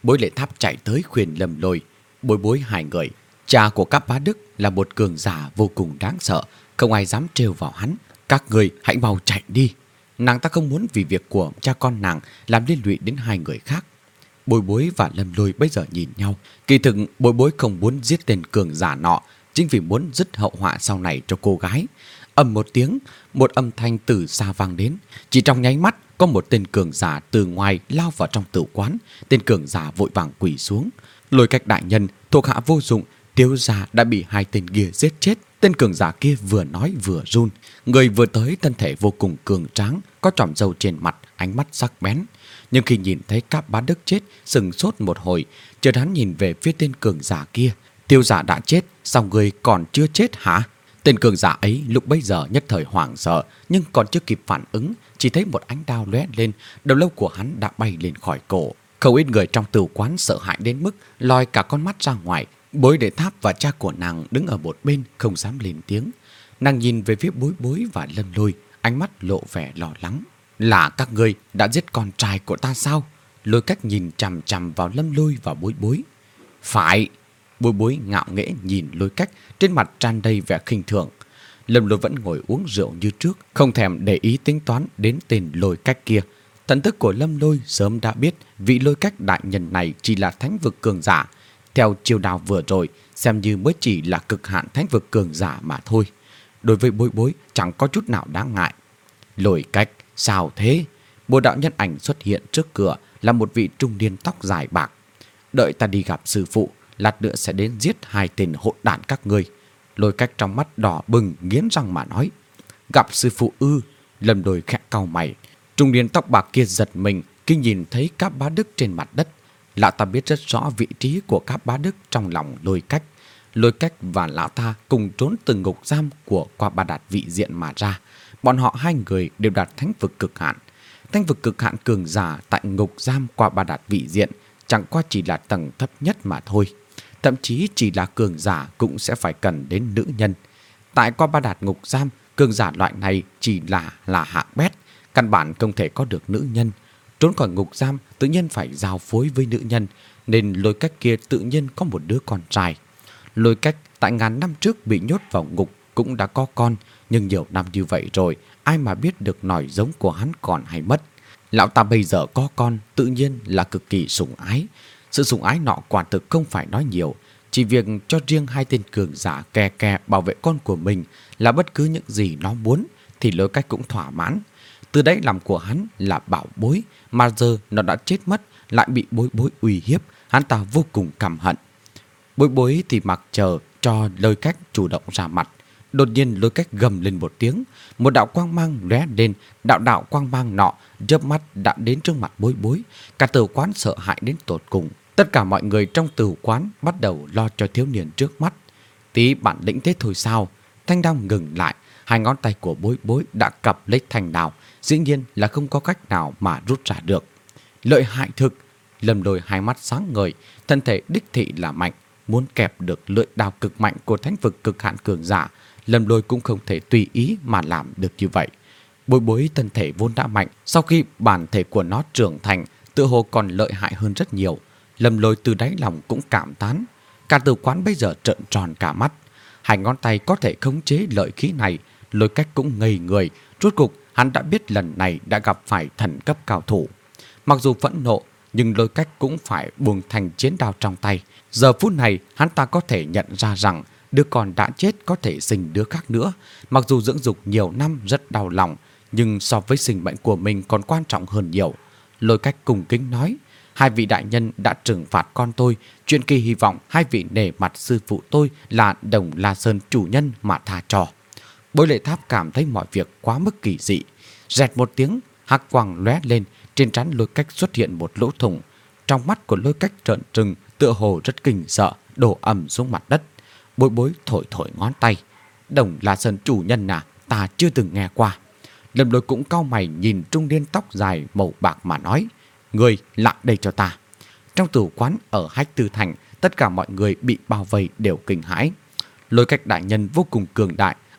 Bối Lệ Tháp chạy tới khuyên Lâm Lôi, Bối Bối hai người. Cha của các bá Đức là một cường giả vô cùng đáng sợ, không ai dám trêu vào hắn. Các người hãy mau chạy đi. Nàng ta không muốn vì việc của cha con nàng làm liên lụy đến hai người khác. Bối Bối và Lâm Lôi bây giờ nhìn nhau. Kỳ thực Bối Bối không muốn giết tên cường giả nọ, chính vì muốn dứt hậu họa sau này cho cô gái. Ầm một tiếng, một âm thanh từ xa vang đến. Chỉ trong nháy mắt, có một tên cường giả từ ngoài lao vào trong tử quán. Tên cường giả vội vàng quỳ xuống. Lôi Cách đại nhân, thuộc hạ vô dụng, thiếu gia đã bị hai tên kia giết chết. Tên cường giả kia vừa nói vừa run. Người vừa tới thân thể vô cùng cường tráng, có chòm râu trên mặt, ánh mắt sắc bén. Nhưng khi nhìn thấy Cáp Bá Đức chết, sừng sốt một hồi, chợt hắn nhìn về phía tên cường giả kia. Tiêu giả đã chết, sao người còn chưa chết hả? Tên cường giả ấy lúc bấy giờ nhất thời hoảng sợ, nhưng còn chưa kịp phản ứng, chỉ thấy một ánh đao lóe lên, đầu lâu của hắn đã bay lên khỏi cổ. Không ít người trong tử quán sợ hãi đến mức lòi cả con mắt ra ngoài. Bối Lệ Tháp và cha của nàng đứng ở một bên không dám lên tiếng. Nàng nhìn về phía Bối Bối và Lâm Lôi, ánh mắt lộ vẻ lo lắng. Là các ngươi đã giết con trai của ta sao? Lôi Cách nhìn chằm chằm vào Lâm Lôi và Bối Bối. Phải. Bối Bối ngạo nghễ nhìn Lôi Cách, trên mặt tràn đầy vẻ khinh thường. Lâm Lôi vẫn ngồi uống rượu như trước, không thèm để ý tính toán đến tên Lôi Cách kia. Thần thức của Lâm Lôi sớm đã biết vị Lôi Cách đại nhân này chỉ là thánh vực cường giả. Theo chiêu đao vừa rồi, xem như mới chỉ là cực hạn thánh vực cường giả mà thôi. Đối với Bối Bối chẳng có chút nào đáng ngại. Lôi Cách, sao thế? Một đạo nhân ảnh xuất hiện trước cửa là một vị trung niên tóc dài bạc. Đợi ta đi gặp sư phụ, lát nữa sẽ đến giết hai tên hỗn đản các ngươi. Lôi Cách trong mắt đỏ bừng nghiến răng mà nói. Gặp sư phụ ư? Lâm Lôi khẽ cau mày. Trung niên tóc bạc kia giật mình khi nhìn thấy Cáp Bá Đức trên mặt đất. Lão ta biết rất rõ vị trí của Cáp Bá Đức trong lòng Lôi Cách. Lôi Cách và lão ta cùng trốn từ ngục giam của Qua Ba Đạt vị diện mà ra. Bọn họ hai người đều đạt thánh vực cực hạn. Thánh vực cực hạn cường giả tại ngục giam Qua Ba Đạt vị diện chẳng qua chỉ là tầng thấp nhất mà thôi. Thậm chí chỉ là cường giả cũng sẽ phải cần đến nữ nhân. Tại Qua Ba Đạt ngục giam, cường giả loại này chỉ là là hạng bét, căn bản không thể có được nữ nhân. Trốn khỏi ngục giam tự nhiên phải giao phối với nữ nhân, nên Lôi Cách kia tự nhiên có một đứa con trai. Lôi Cách tại ngàn năm trước bị nhốt vào ngục cũng đã có con, nhưng nhiều năm như vậy rồi, ai mà biết được nòi giống của hắn còn hay mất. Lão ta bây giờ có con tự nhiên là cực kỳ sủng ái. Sự sủng ái nọ quả thực không phải nói nhiều, chỉ việc cho riêng hai tên cường giả kè kè bảo vệ con của mình là bất cứ những gì nó muốn thì Lôi Cách cũng thỏa mãn. Từ đấy lòng của hắn là bảo bối, mà giờ nó đã chết mất lại bị Bối Bối uy hiếp, hắn ta vô cùng căm hận. Bối Bối thì mặc chờ cho Lôi Cách chủ động ra mặt. Đột nhiên Lôi Cách gầm lên một tiếng, một đạo quang mang lóe lên, đạo đạo quang mang nọ chớp mắt đã đến trước mặt Bối Bối. Cả tử quán sợ hãi đến tột cùng. Tất cả mọi người trong tử quán bắt đầu lo cho thiếu niên trước mắt. Tí bản lĩnh thế thôi sao? Thanh đao ngừng lại, hai ngón tay của Bối Bối đã cặp lấy thanh đao, dĩ nhiên là không có cách nào mà rút ra được. Lợi hại thực. Lâm Lôi hai mắt sáng ngời, thân thể đích thị là mạnh, muốn kẹp được lưỡi đao cực mạnh của thánh vực cực hạn cường giả, Lâm Lôi cũng không thể tùy ý mà làm được như vậy. Bối Bối thân thể vốn đã mạnh, sau khi bản thể của nó trưởng thành, tự hồ còn lợi hại hơn rất nhiều. Lâm Lôi từ đáy lòng cũng cảm thán. Cả tử quán bây giờ trợn tròn cả mắt. Hai ngón tay có thể khống chế lợi khí này, Lôi Cách cũng ngây người. Rốt cục hắn đã biết lần này đã gặp phải thần cấp cao thủ. Mặc dù phẫn nộ, nhưng Lôi Cách cũng phải buông thành chiến đao trong tay. Giờ phút này hắn ta có thể nhận ra rằng đứa con đã chết có thể sinh đứa khác nữa. Mặc dù dưỡng dục nhiều năm rất đau lòng, nhưng so với sinh mệnh của mình còn quan trọng hơn nhiều. Lôi Cách cung kính nói: hai vị đại nhân đã trừng phạt con tôi, chuyện kỳ hy vọng hai vị nể mặt sư phụ tôi là Đồng La Sơn chủ nhân mà tha cho. Bối Lệ Tháp cảm thấy mọi việc quá mức kỳ dị. Rẹt một tiếng, hắc quang lóe lên, trên trán Lôi Cách xuất hiện một lỗ thủng. Trong mắt của Lôi Cách trợn trừng, tựa hồ rất kinh sợ, đổ ầm xuống mặt đất. Bối Bối thổi thổi ngón tay: Đồng La Sơn chủ nhân à, ta chưa từng nghe qua. Lâm Lôi cũng cau mày nhìn trung niên tóc dài màu bạc mà nói: người lại đây cho ta. Trong tử quán ở Hách Tư Thành, tất cả mọi người bị bao vây đều kinh hãi. Lôi Cách đại nhân vô cùng cường đại,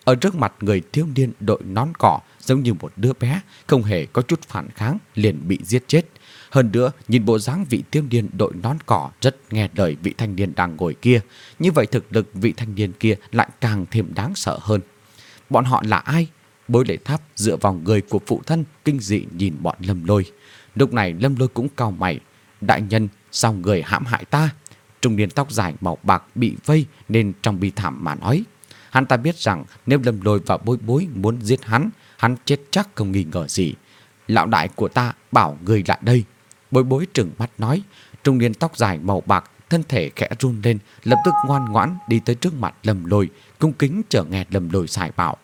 Ở trước mặt người thiếu niên đội nón cỏ giống như một đứa bé, không hề có chút phản kháng, liền bị giết chết. Hơn nữa, nhìn bộ dáng vị thiếu niên đội nón cỏ rất nghe lời vị thanh niên đang ngồi kia. Như vậy thực lực vị thanh niên kia lại càng thêm đáng sợ hơn. Bọn họ là ai? Bối Lệ Tháp dựa vào người của phụ thân kinh dị nhìn bọn Lâm Lôi. Lúc này Lâm Lôi cũng cau mày. Đại nhân, sao người hãm hại ta? Trung niên tóc dài màu bạc bị vây nên trong bi thảm mà nói. Hắn ta biết rằng nếu Lâm Lôi và Bối Bối muốn giết hắn, hắn chết chắc không nghi ngờ gì. Lão đại của ta bảo người lại đây. Bối Bối trừng mắt nói. Trung niên tóc dài màu bạc thân thể khẽ run lên, lập tức ngoan ngoãn đi tới trước mặt Lâm Lôi, cung kính chờ nghe Lâm Lôi sải bảo.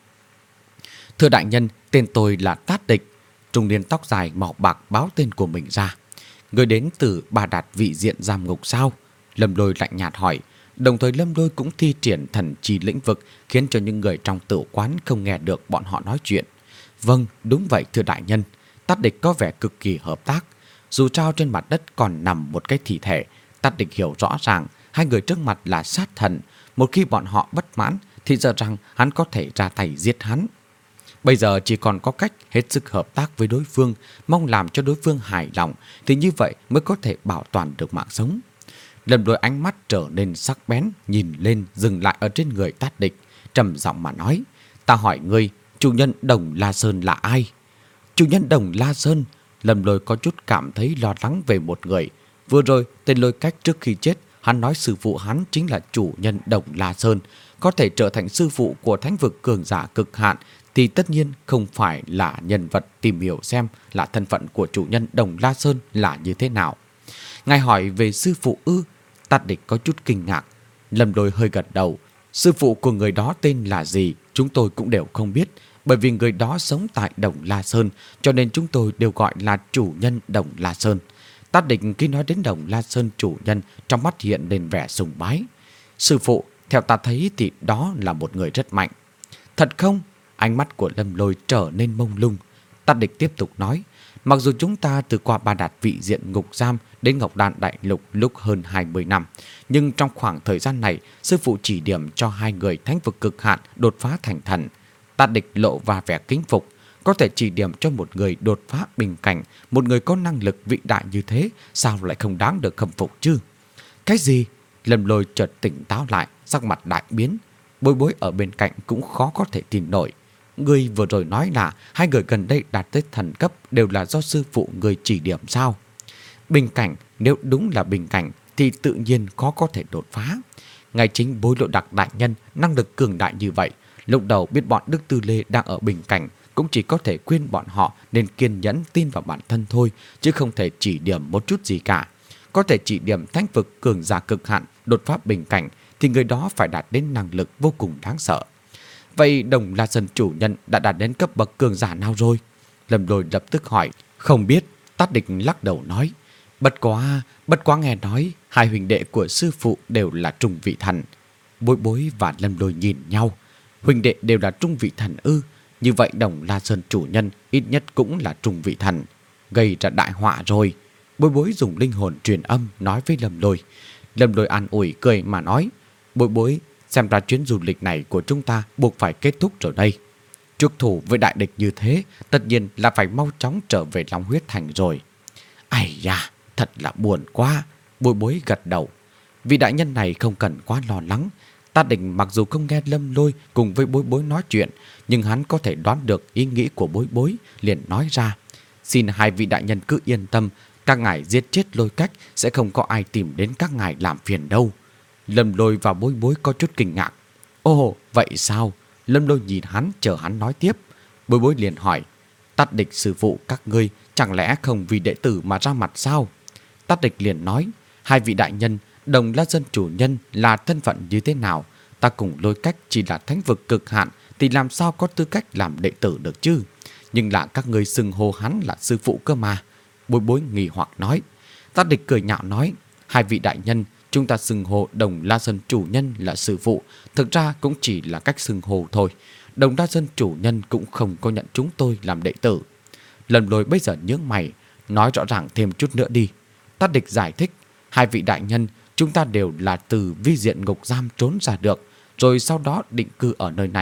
Thưa đại nhân, tên tôi là Tát Địch. Trung niên tóc dài màu bạc báo tên của mình ra. Người đến từ Bà Đạt vị diện giam ngục sao? Lâm Lôi lạnh nhạt hỏi. Đồng thời Lâm Lôi cũng thi triển thần chi lĩnh vực, khiến cho những người trong tử quán không nghe được bọn họ nói chuyện. Vâng, đúng vậy thưa đại nhân. Tát Địch có vẻ cực kỳ hợp tác. Dù sao trên mặt đất còn nằm một cái thi thể, Tát Địch hiểu rõ ràng hai người trước mặt là sát thần. Một khi bọn họ bất mãn thì giờ rằng hắn có thể ra tay giết hắn. Bây giờ chỉ còn có cách hết sức hợp tác với đối phương, mong làm cho đối phương hài lòng, thì như vậy mới có thể bảo toàn được mạng sống. Lâm Lôi ánh mắt trở nên sắc bén, nhìn lên dừng lại ở trên người Tát Địch, trầm giọng mà nói. Ta hỏi ngươi, chủ nhân Đồng La Sơn là ai? Chủ nhân Đồng La Sơn? Lâm Lôi có chút cảm thấy lo lắng về một người. Vừa rồi tên Lôi Cách trước khi chết, hắn nói sư phụ hắn chính là chủ nhân Đồng La Sơn, có thể trở thành sư phụ của thánh vực cường giả cực hạn, thì tất nhiên không phải là nhân vật tìm hiểu xem là thân phận của chủ nhân Đồng La Sơn là như thế nào. Ngài hỏi về sư phụ ư? Tát Địch có chút kinh ngạc. Lâm Lôi hơi gật đầu. Sư phụ của người đó tên là gì chúng tôi cũng đều không biết, bởi vì người đó sống tại Đồng La Sơn, cho nên chúng tôi đều gọi là chủ nhân Đồng La Sơn. Tát Địch khi nói đến Đồng La Sơn chủ nhân, trong mắt hiện lên vẻ sùng bái. Sư phụ, theo ta thấy thì đó là một người rất mạnh. Thật không? Ánh mắt của Lâm Lôi trở nên mông lung. Tát Địch tiếp tục nói. Mặc dù chúng ta từ qua Ba Đạt vị diện ngục giam đến Ngọc Đan Đại Lục lúc hơn hai mươi năm, nhưng trong khoảng thời gian này, sư phụ chỉ điểm cho hai người thánh vực cực hạn đột phá thành thần. Tát Địch lộ và vẻ kính phục. Có thể chỉ điểm cho một người đột phá bình cảnh, một người có năng lực vĩ đại như thế, sao lại không đáng được khâm phục chứ? Cái gì? Lâm Lôi chợt tỉnh táo lại, sắc mặt đại biến. Bối Bối ở bên cạnh cũng khó có thể tin nổi. Người vừa rồi nói là hai người gần đây đạt tới thần cấp đều là do sư phụ người chỉ điểm sao? Bình cảnh, nếu đúng là bình cảnh thì tự nhiên khó có thể đột phá. Ngay chính Bối Lộ Đặc đại nhân năng lực cường đại như vậy, lúc đầu biết bọn Đức Tư Lê đang ở bình cảnh, cũng chỉ có thể khuyên bọn họ nên kiên nhẫn tin vào bản thân thôi, chứ không thể chỉ điểm một chút gì cả. Có thể chỉ điểm thánh vực cường giả cực hạn đột phá bình cảnh thì người đó phải đạt đến năng lực vô cùng đáng sợ. Vậy Đồng La Sơn chủ nhân đã đạt đến cấp bậc cường giả nào rồi? Lâm Lôi lập tức hỏi. Không biết. Tát Địch lắc đầu nói. Bất quá, bất quá nghe nói hai huynh đệ của sư phụ đều là trung vị thần. Bối Bối và Lâm Lôi nhìn nhau. Huynh đệ đều là trung vị thần ư? Như vậy Đồng La Sơn chủ nhân ít nhất cũng là trung vị thần. Gây ra đại họa rồi. Bối Bối dùng linh hồn truyền âm nói với Lâm Lôi. Lâm Lôi an ủi cười mà nói. Bối Bối, xem ra chuyến du lịch này của chúng ta buộc phải kết thúc rồi đây. Trước thủ với đại địch như thế, tất nhiên là phải mau chóng trở về Long Huyết Thành rồi. Ai da, thật là buồn quá. Bối Bối gật đầu. Vị đại nhân này không cần quá lo lắng. Ta định mặc dù không nghe Lâm Lôi cùng với Bối Bối nói chuyện, nhưng hắn có thể đoán được ý nghĩ của Bối Bối, liền nói ra. Xin hai vị đại nhân cứ yên tâm, các ngài giết chết Lôi Cách sẽ không có ai tìm đến các ngài làm phiền đâu. Lâm Lôi và Bối Bối có chút kinh ngạc. Ồ, vậy sao? Lâm Lôi nhìn hắn chờ hắn nói tiếp. Bối Bối liền hỏi. Tát Địch sư phụ các ngươi chẳng lẽ không vì đệ tử mà ra mặt sao? Tát Địch liền nói. Hai vị đại nhân, Đồng La Sơn chủ nhân là thân phận như thế nào? Ta cùng Lôi Cách chỉ là thánh vực cực hạn thì làm sao có tư cách làm đệ tử được chứ? Nhưng là các ngươi xưng hô hắn là sư phụ cơ mà. Bối Bối nghi hoặc nói. Tát Địch cười nhạo nói. Hai vị đại nhân, chúng ta xưng hô Đồng La Sơn chủ nhân là sư phụ, thực ra cũng chỉ là cách xưng hô thôi. Đồng La Sơn chủ nhân cũng không có nhận chúng tôi làm đệ tử. Lâm Lôi bây giờ nhướng mày, nói rõ ràng thêm chút nữa đi. Tát Địch giải thích. Hai vị đại nhân, chúng ta đều là từ vi diện ngục giam trốn ra được, rồi sau đó định cư ở nơi này.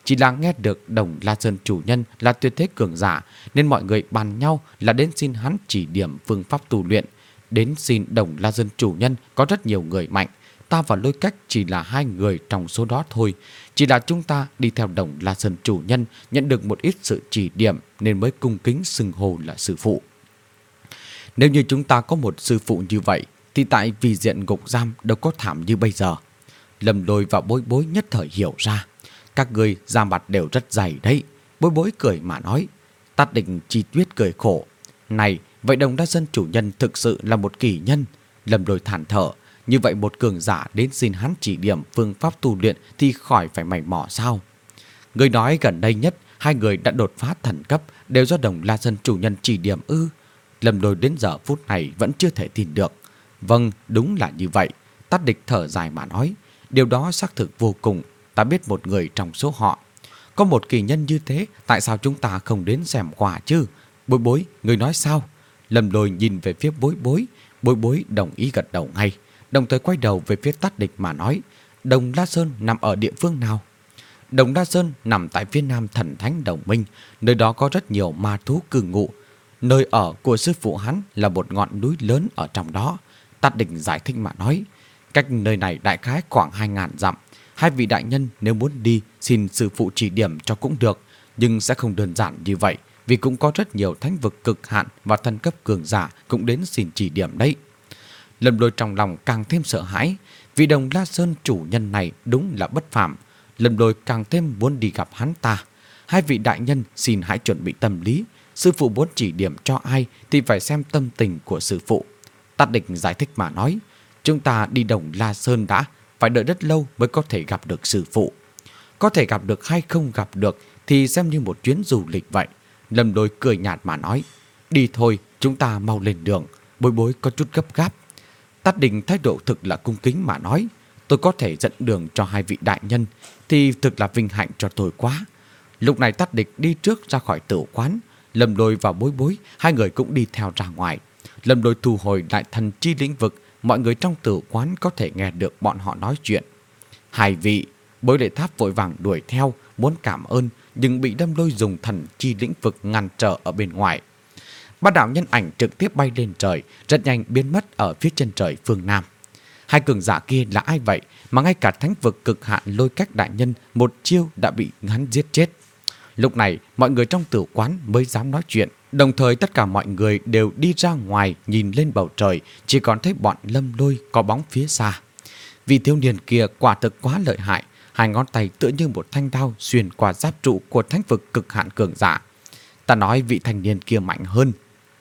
Chỉ là nghe được Đồng La Sơn chủ nhân là tuyệt thế cường giả, nên mọi người bàn nhau là đến xin hắn chỉ điểm phương pháp tu luyện. Đến xin Đồng La Sơn chủ nhân có rất nhiều người mạnh, ta và Lôi Cách chỉ là hai người trong số đó thôi. Chỉ là chúng ta đi theo Đồng La Sơn chủ nhân, nhận được một ít sự chỉ điểm nên mới cung kính xưng hô là sư phụ. Nếu như chúng ta có một sư phụ như vậy thì tại vì diện ngục giam đâu có thảm như bây giờ. Lâm Lôi và Bối Bối nhất thời hiểu ra. Các người da mặt đều rất dày đấy. Bối Bối cười mà nói. Tát Địch Chi Tuyết cười khổ. Này, vậy Đồng La Sơn chủ nhân thực sự là một kỳ nhân. Lâm Lôi thản thở. Như vậy một cường giả đến xin hắn chỉ điểm phương pháp tu luyện thì khỏi phải mày mò sao? Người nói gần đây nhất hai người đã đột phá thần cấp đều do Đồng La Sơn chủ nhân chỉ điểm ư? Lâm Lôi đến giờ phút này vẫn chưa thể tin được. Vâng, đúng là như vậy. Tát Địch thở dài mà nói. Điều đó xác thực vô cùng. Ta biết một người trong số họ. Có một kỳ nhân như thế, tại sao chúng ta không đến xem qua chứ? Bối Bối, người nói sao? Lâm Lôi nhìn về phía Bối Bối. Bối Bối đồng ý gật đầu ngay, đồng thời quay đầu về phía Tát Địch mà nói. Đồng La Sơn nằm ở địa phương nào? Đồng La Sơn nằm tại phía nam Thần Thánh Đồng Minh. Nơi đó có rất nhiều ma thú cư ngụ. Nơi ở của sư phụ hắn là một ngọn núi lớn ở trong đó. Tát Địch giải thích mà nói. Cách nơi này đại khái khoảng hai ngàn dặm. Hai vị đại nhân nếu muốn đi xin sư phụ chỉ điểm cho cũng được, nhưng sẽ không đơn giản như vậy, vì cũng có rất nhiều thánh vực cực hạn và thần cấp cường giả cũng đến xin chỉ điểm đấy. Lâm Lôi trong lòng càng thêm sợ hãi, vì Đồng La Sơn chủ nhân này đúng là bất phàm. Lâm Lôi càng thêm muốn đi gặp hắn ta. Hai vị đại nhân xin hãy chuẩn bị tâm lý, sư phụ muốn chỉ điểm cho ai thì phải xem tâm tình của sư phụ. Tát Địch giải thích mà nói. Chúng ta đi Đồng La Sơn đã, phải đợi rất lâu mới có thể gặp được sư phụ. Có thể gặp được hay không gặp được thì xem như một chuyến du lịch vậy. Lâm Lôi cười nhạt mà nói. Đi thôi, chúng ta mau lên đường. Bối Bối có chút gấp gáp. Tát Địch thái độ thực là cung kính mà nói. Tôi có thể dẫn đường cho hai vị đại nhân thì thực là vinh hạnh cho tôi quá. Lúc này Tát Địch đi trước ra khỏi tử quán. Lâm Lôi và Bối Bối hai người cũng đi theo ra ngoài. Lâm Lôi thu hồi lại thần chi lĩnh vực. Mọi người trong tử quán có thể nghe được bọn họ nói chuyện. Hai vị, Bối Lệ Tháp vội vàng đuổi theo, muốn cảm ơn, nhưng bị Lâm Lôi dùng thần chi lĩnh vực ngăn trở ở bên ngoài. Ba đạo nhân ảnh trực tiếp bay lên trời, rất nhanh biến mất ở phía chân trời phương Nam. Hai cường giả kia là ai vậy mà ngay cả thánh vực cực hạn Lôi Cách đại nhân một chiêu đã bị hắn giết chết? Lúc này mọi người trong tử quán mới dám nói chuyện. Đồng thời tất cả mọi người đều đi ra ngoài nhìn lên bầu trời, chỉ còn thấy bọn Lâm Lôi có bóng phía xa. Vì thiếu niên kia quả thực quá lợi hại, hai ngón tay tựa như một thanh đao xuyên qua giáp trụ của thánh vực cực hạn cường giả. Ta nói vị thanh niên kia mạnh hơn.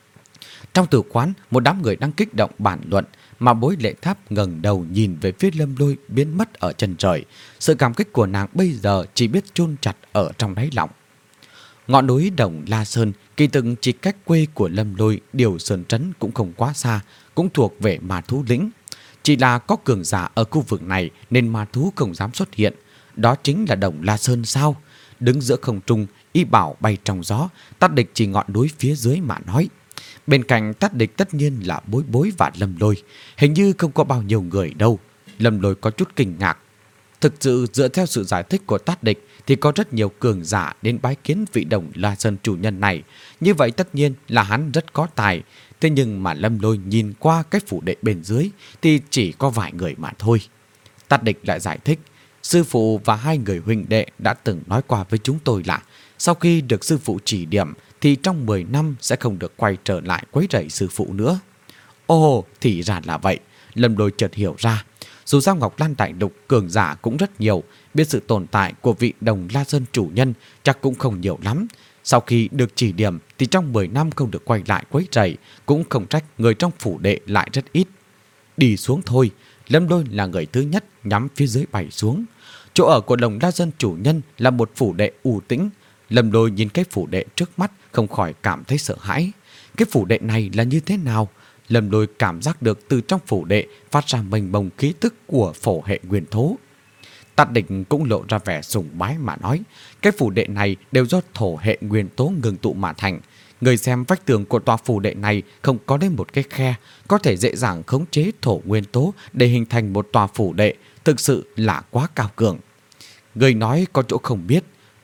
Trong tử quán, một đám người đang kích động bàn luận, mà Bối Lệ Tháp ngẩng đầu nhìn về phía Lâm Lôi biến mất ở chân trời. Sự cảm kích của nàng bây giờ chỉ biết chôn chặt ở trong đáy lòng. Ngọn núi Đồng La Sơn kỳ thực chỉ cách quê của Lâm Lôi Điều Sơn Trấn cũng không quá xa, cũng thuộc về ma thú lĩnh. Chỉ là có cường giả ở khu vực này nên ma thú không dám xuất hiện. Đó chính là Đồng La Sơn sao? Đứng giữa không trung, y bảo bay trong gió, Tát Địch chỉ ngọn núi phía dưới mà nói. Bên cạnh Tát Địch tất nhiên là Bối Bối và Lâm Lôi. Hình như không có bao nhiêu người đâu. Lâm Lôi có chút kinh ngạc. Thực sự dựa theo sự giải thích của Tát Địch thì có rất nhiều cường giả đến bái kiến vị Đồng La Sơn chủ nhân này. Như vậy tất nhiên là hắn rất có tài. Thế nhưng mà Lâm Lôi nhìn qua cái phủ đệ bên dưới thì chỉ có vài người mà thôi. Tát Địch lại giải thích. Sư phụ và hai người huynh đệ đã từng nói qua với chúng tôi là sau khi được sư phụ chỉ điểm thì trong mười năm sẽ không được quay trở lại quấy rầy sư phụ nữa. Ồ, thì ra là vậy. Lâm Lôi chợt hiểu ra. Dù sao Ngọc Lan Đại Lục cường giả cũng rất nhiều, biết sự tồn tại của vị Đồng La Sơn chủ nhân chắc cũng không nhiều lắm. Sau khi được chỉ điểm thì trong mười năm không được quay lại quấy rầy, cũng không trách người trong phủ đệ lại rất ít. Đi xuống thôi. Lâm Lôi là người thứ nhất nhắm phía dưới bay xuống. Chỗ ở của Đồng La Sơn chủ nhân là một phủ đệ u tĩnh. Lâm Lôi nhìn cái phủ đệ trước mắt không khỏi cảm thấy sợ hãi. Cái phủ đệ này là như thế nào? Lâm Lôi cảm giác được từ trong phủ đệ phát ra mênh mông khí tức của phổ hệ nguyên thố. Tát Địch cũng lộ ra vẻ sùng bái mà nói, cái phủ đệ này đều do thổ hệ nguyên tố ngưng tụ mà thành. Người xem vách tường của tòa phủ đệ này không có đến một cái khe, có thể dễ dàng khống chế thổ nguyên tố để hình thành một tòa phủ đệ, thực sự là quá cao cường. Người nói có chỗ không biết,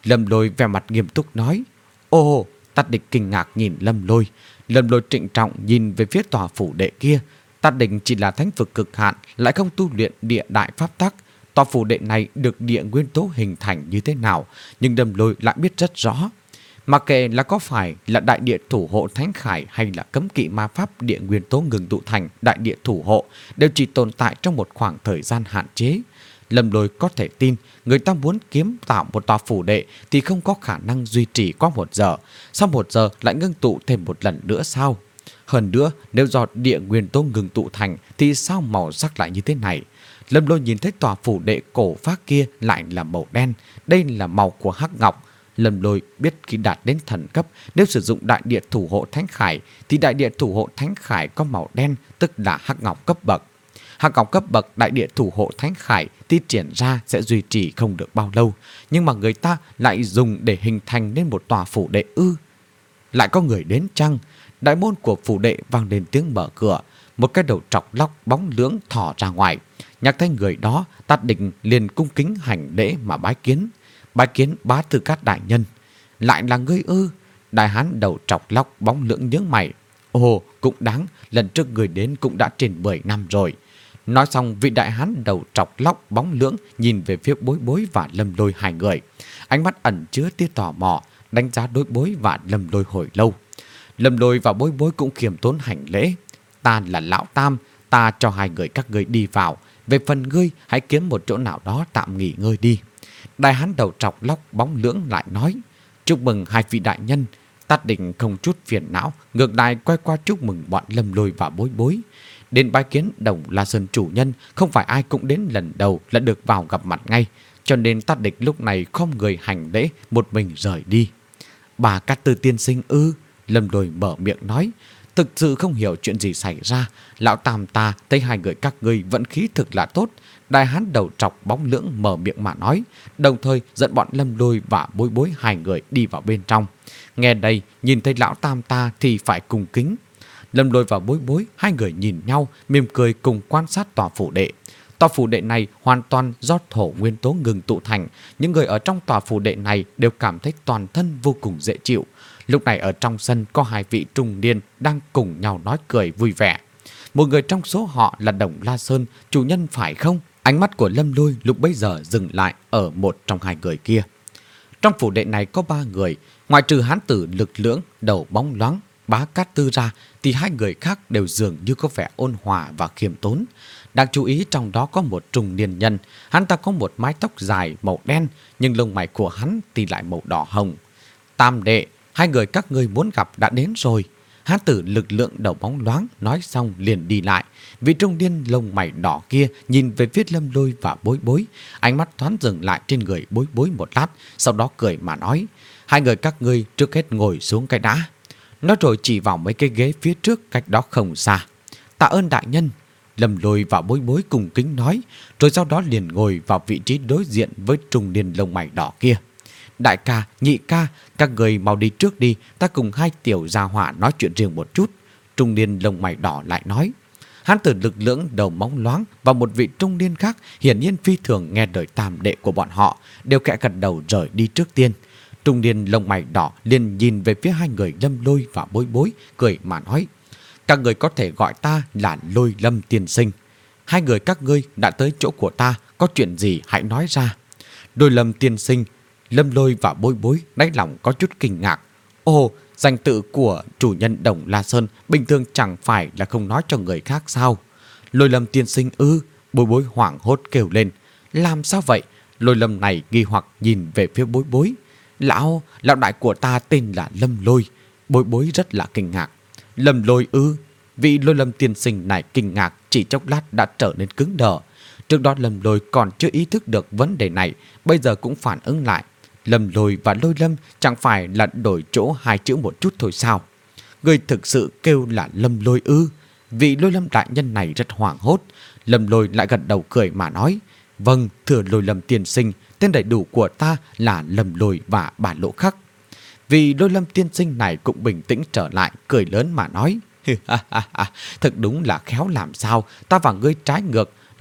Lâm Lôi vẻ mặt nghiêm túc nói. Ồ, Tát Địch kinh ngạc nhìn Lâm Lôi. Lâm Lôi trịnh trọng nhìn về phía tòa phủ đệ kia. Tát Địch chỉ là thánh vực cực hạn, lại không tu luyện địa đại pháp tắc. Tòa phủ đệ này được địa nguyên tố hình thành như thế nào, nhưng Lâm Lôi lại biết rất rõ. Mặc kệ là có phải là đại địa thủ hộ thánh khải hay là cấm kỵ ma pháp địa nguyên tố ngừng tụ thành đại địa thủ hộ, đều chỉ tồn tại trong một khoảng thời gian hạn chế. Lâm Lôi có thể tin người ta muốn kiếm tạo một tòa phủ đệ thì không có khả năng duy trì qua một giờ, sau một giờ lại ngưng tụ thêm một lần nữa sao? Hơn nữa, nếu do địa nguyên tố ngừng tụ thành thì sao màu sắc lại như thế này? Lâm Lôi nhìn thấy tòa phủ đệ cổ phác kia lại là màu đen, đây là màu của hắc ngọc. Lâm Lôi biết khi đạt đến thần cấp, nếu sử dụng đại địa thủ hộ thánh khải thì đại địa thủ hộ thánh khải có màu đen, tức là hắc ngọc cấp bậc. Hắc ngọc cấp bậc đại địa thủ hộ thánh khải thì triển ra sẽ duy trì không được bao lâu, nhưng mà người ta lại dùng để hình thành nên một tòa phủ đệ ư? Lại có người đến chăng? Đại môn của phủ đệ vang lên tiếng mở cửa, một cái đầu trọc lóc bóng lưỡng thò ra ngoài. Nhắc thấy người đó, Tát Địch liền cung kính hành lễ mà bái kiến. Bái kiến bá Tư Cát đại nhân. Lại là ngươi ư? Đại hán đầu trọc lóc bóng lưỡng nhướng mày. Ồ, cũng đáng, lần trước người đến cũng đã trên mười năm rồi. Nói xong, vị đại hán đầu trọc lóc bóng lưỡng nhìn về phía Bối Bối và Lâm Lôi hai người. Ánh mắt ẩn chứa tia tò mò, đánh giá đối Bối và Lâm Lôi hồi lâu. Lâm Lôi và Bối Bối cũng khiêm tốn hành lễ. Ta là Lão Tam, ta cho hai người các ngươi đi vào. Về phần ngươi, hãy kiếm một chỗ nào đó tạm nghỉ ngơi đi. Đại hán đầu trọc lóc bóng lưỡng lại nói. Chúc mừng hai vị đại nhân. Tát Địch không chút phiền não, ngược lại quay qua chúc mừng bọn Lâm Lôi và Bối Bối. Đến bái kiến Đồng La Sơn chủ nhân, không phải ai cũng đến lần đầu là được vào gặp mặt ngay, cho nên Tát Địch lúc này không người hành lễ, một mình rời đi. Bà Cát Tư tiên sinh ư? Lâm Lôi mở miệng nói. Thực sự không hiểu chuyện gì xảy ra. Lão Tam ta thấy hai người các ngươi vận khí thực là tốt. Đại hán đầu trọc bóng lưỡng mở miệng mà nói, đồng thời dẫn bọn Lâm Lôi và Bối Bối hai người đi vào bên trong. Nghe đây, nhìn thấy Lão Tam ta thì phải cung kính. Lâm Lôi và Bối Bối hai người nhìn nhau, mỉm cười cùng quan sát tòa phủ đệ. Tòa phủ đệ này hoàn toàn do thổ nguyên tố ngừng tụ thành. Những người ở trong tòa phủ đệ này đều cảm thấy toàn thân vô cùng dễ chịu. Lúc này ở trong sân có hai vị trung niên đang cùng nhau nói cười vui vẻ. Một người trong số họ là Đồng La Sơn, chủ nhân phải không? Ánh mắt của Lâm Lôi lúc bấy giờ dừng lại ở một trong hai người kia. Trong phủ đệ này có ba người, ngoại trừ hán tử lực lưỡng, đầu bóng loáng, Bá Cát Tư ra, thì hai người khác đều dường như có vẻ ôn hòa và khiêm tốn. Đáng chú ý trong đó có một trung niên nhân, hắn ta có một mái tóc dài màu đen, nhưng lông mày của hắn thì lại màu đỏ hồng. Tam đệ, hai người các ngươi muốn gặp đã đến rồi. Hán tử lực lượng đầu bóng loáng nói xong liền đi lại. Vị trung niên lông mày đỏ kia nhìn về phía Lâm Lôi và Bối Bối, ánh mắt thoáng dừng lại trên người Bối Bối một lát, sau đó cười mà nói, hai người các ngươi trước hết ngồi xuống cái đã. Nói rồi chỉ vào mấy cái ghế phía trước cách đó không xa. Tạ ơn đại nhân. Lâm Lôi và Bối Bối cùng kính nói, rồi sau đó liền ngồi vào vị trí đối diện với trung niên lông mày đỏ kia. Đại ca, nhị ca, các người mau đi trước đi, ta cùng hai tiểu gia hỏa nói chuyện riêng một chút. Trung niên lông mày đỏ lại nói. Hán tử lực lưỡng đầu móng loáng và một vị trung niên khác hiển nhiên phi thường nghe lời tam đệ của bọn họ, đều kẽ gật đầu rời đi trước tiên. Trung niên lông mày đỏ liền nhìn về phía hai người Lâm Lôi và Bối Bối, cười mà nói, các người có thể gọi ta là Lôi Lâm tiên sinh. Hai người các ngươi đã tới chỗ của ta, có chuyện gì hãy nói ra. Lôi Lâm tiên sinh. Lâm Lôi và Bối Bối đáy lòng có chút kinh ngạc. Ồ, danh tự của chủ nhân Đồng La Sơn bình thường chẳng phải là không nói cho người khác sao? Lôi Lâm tiên sinh ư? Bối Bối hoảng hốt kêu lên. Làm sao vậy? Lôi Lâm này nghi hoặc nhìn về phía Bối Bối. Lão, lão đại của ta tên là Lâm Lôi. Bối Bối rất là kinh ngạc. Lâm Lôi ư? Vị Lôi Lâm tiên sinh này kinh ngạc chỉ chốc lát đã trở nên cứng đờ. Trước đó Lâm Lôi còn chưa ý thức được vấn đề này, bây giờ cũng phản ứng lại. Lâm Lôi và Lôi Lâm chẳng phải là đổi chỗ hai chữ một chút thôi sao? Người thực sự kêu là Lâm Lôi ư? Vị Lôi Lâm đại nhân này rất hoảng hốt. Lâm Lôi lại gật đầu cười mà nói, vâng, thưa Lôi Lâm tiên sinh, tên đầy đủ của ta là Lâm Lôi và Bà Lỗ Khắc. Vị Lôi Lâm tiên sinh này cũng bình tĩnh trở lại, cười lớn mà nói, thật đúng là khéo làm sao, ta và ngươi trái ngược.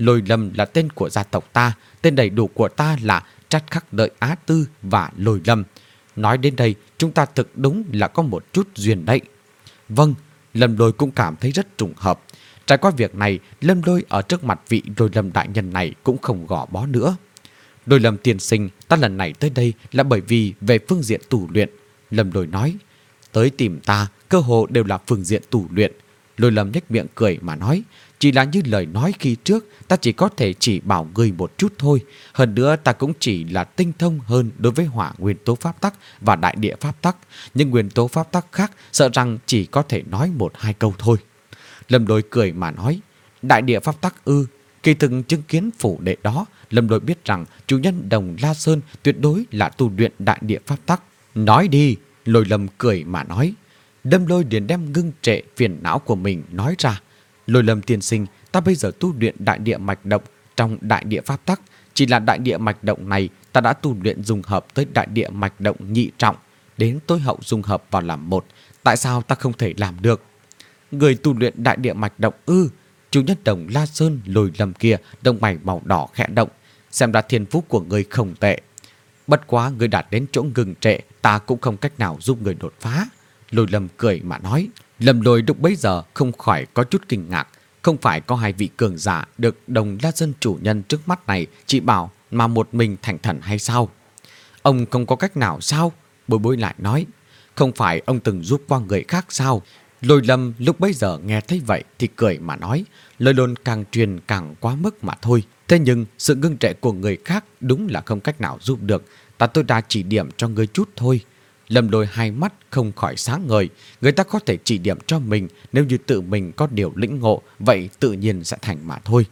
Lôi Lâm là tên của gia tộc ta, tên đầy đủ của ta là Trát Khắc Đợi Á Tư và Lôi Lâm. Nói đến đây, chúng ta thực đúng là có một chút duyên đấy. Vâng, Lâm Lôi cũng cảm thấy rất trùng hợp. Trải qua việc này, Lâm Lôi ở trước mặt vị Lôi Lâm đại nhân này cũng không gò bó nữa. Lôi Lâm tiên sinh, ta lần này tới đây là bởi vì về phương diện tu luyện. Lâm Lôi nói, tới tìm ta, cơ hồ đều là phương diện tu luyện. Lôi Lâm nhếch miệng cười mà nói, chỉ là như lời nói khi trước, ta chỉ có thể chỉ bảo ngươi một chút thôi. Hơn nữa ta cũng chỉ là tinh thông hơn đối với hỏa nguyên tố pháp tắc và đại địa pháp tắc. Nhưng nguyên tố pháp tắc khác sợ rằng chỉ có thể nói một hai câu thôi. Lâm Lôi cười mà nói, đại địa pháp tắc ư? Khi từng chứng kiến phủ đệ đó, Lâm Lôi biết rằng chủ nhân Đồng La Sơn tuyệt đối là tu luyện đại địa pháp tắc. Nói đi, Lôi Lâm cười mà nói. Lâm Lôi liền đem ngưng trệ phiền não của mình nói ra. Lôi Lâm tiên sinh, ta bây giờ tu luyện đại địa mạch động trong đại địa pháp tắc. Chỉ là đại địa mạch động này ta đã tu luyện dung hợp tới đại địa mạch động nhị trọng, đến tối hậu dung hợp vào làm một. Tại sao ta không thể làm được? Người tu luyện đại địa mạch động ư? Chủ nhân Đồng La Sơn Lôi Lâm kia đồng mày màu đỏ khẽ động. Xem ra thiên phú của người không tệ. Bất quá người đạt đến chỗ ngừng trệ, ta cũng không cách nào giúp người đột phá. Lôi Lâm cười mà nói. Lâm Lôi lúc bấy giờ không khỏi có chút kinh ngạc. Không phải có hai vị cường giả được Đồng La Sơn chủ nhân trước mắt này chỉ bảo mà một mình thành thần hay sao? Ông không có cách nào sao? Bối Bối lại nói. Không phải ông từng giúp qua người khác sao? Lôi Lâm lúc bấy giờ nghe thấy vậy thì cười mà nói. Lời đồn càng truyền càng quá mức mà thôi. Thế nhưng sự ngưng trệ của người khác đúng là không cách nào giúp được. Ta tôi đã chỉ điểm cho ngươi chút thôi. Lâm Lôi hai mắt không khỏi sáng ngời. Người ta có thể chỉ điểm cho mình, nếu như tự mình có điều lĩnh ngộ, vậy tự nhiên sẽ thành mà thôi.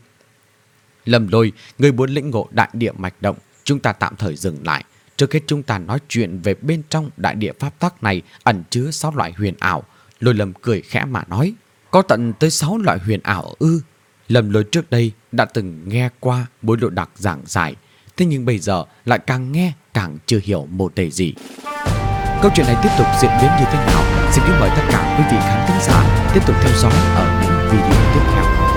Lâm Lôi, người muốn lĩnh ngộ đại địa mạch động, chúng ta tạm thời dừng lại. Trước hết chúng ta nói chuyện về bên trong đại địa pháp tắc này ẩn chứa sáu loại huyền ảo. Lôi Lâm cười khẽ mà nói, có tận tới sáu loại huyền ảo ư? Lâm Lôi trước đây đã từng nghe qua Bối Lộ Đặc giảng giải, thế nhưng bây giờ lại càng nghe càng chưa hiểu một đề gì. Câu chuyện này tiếp tục diễn biến như thế nào? Xin kính mời tất cả quý vị khán thính giả tiếp tục theo dõi ở những video tiếp theo.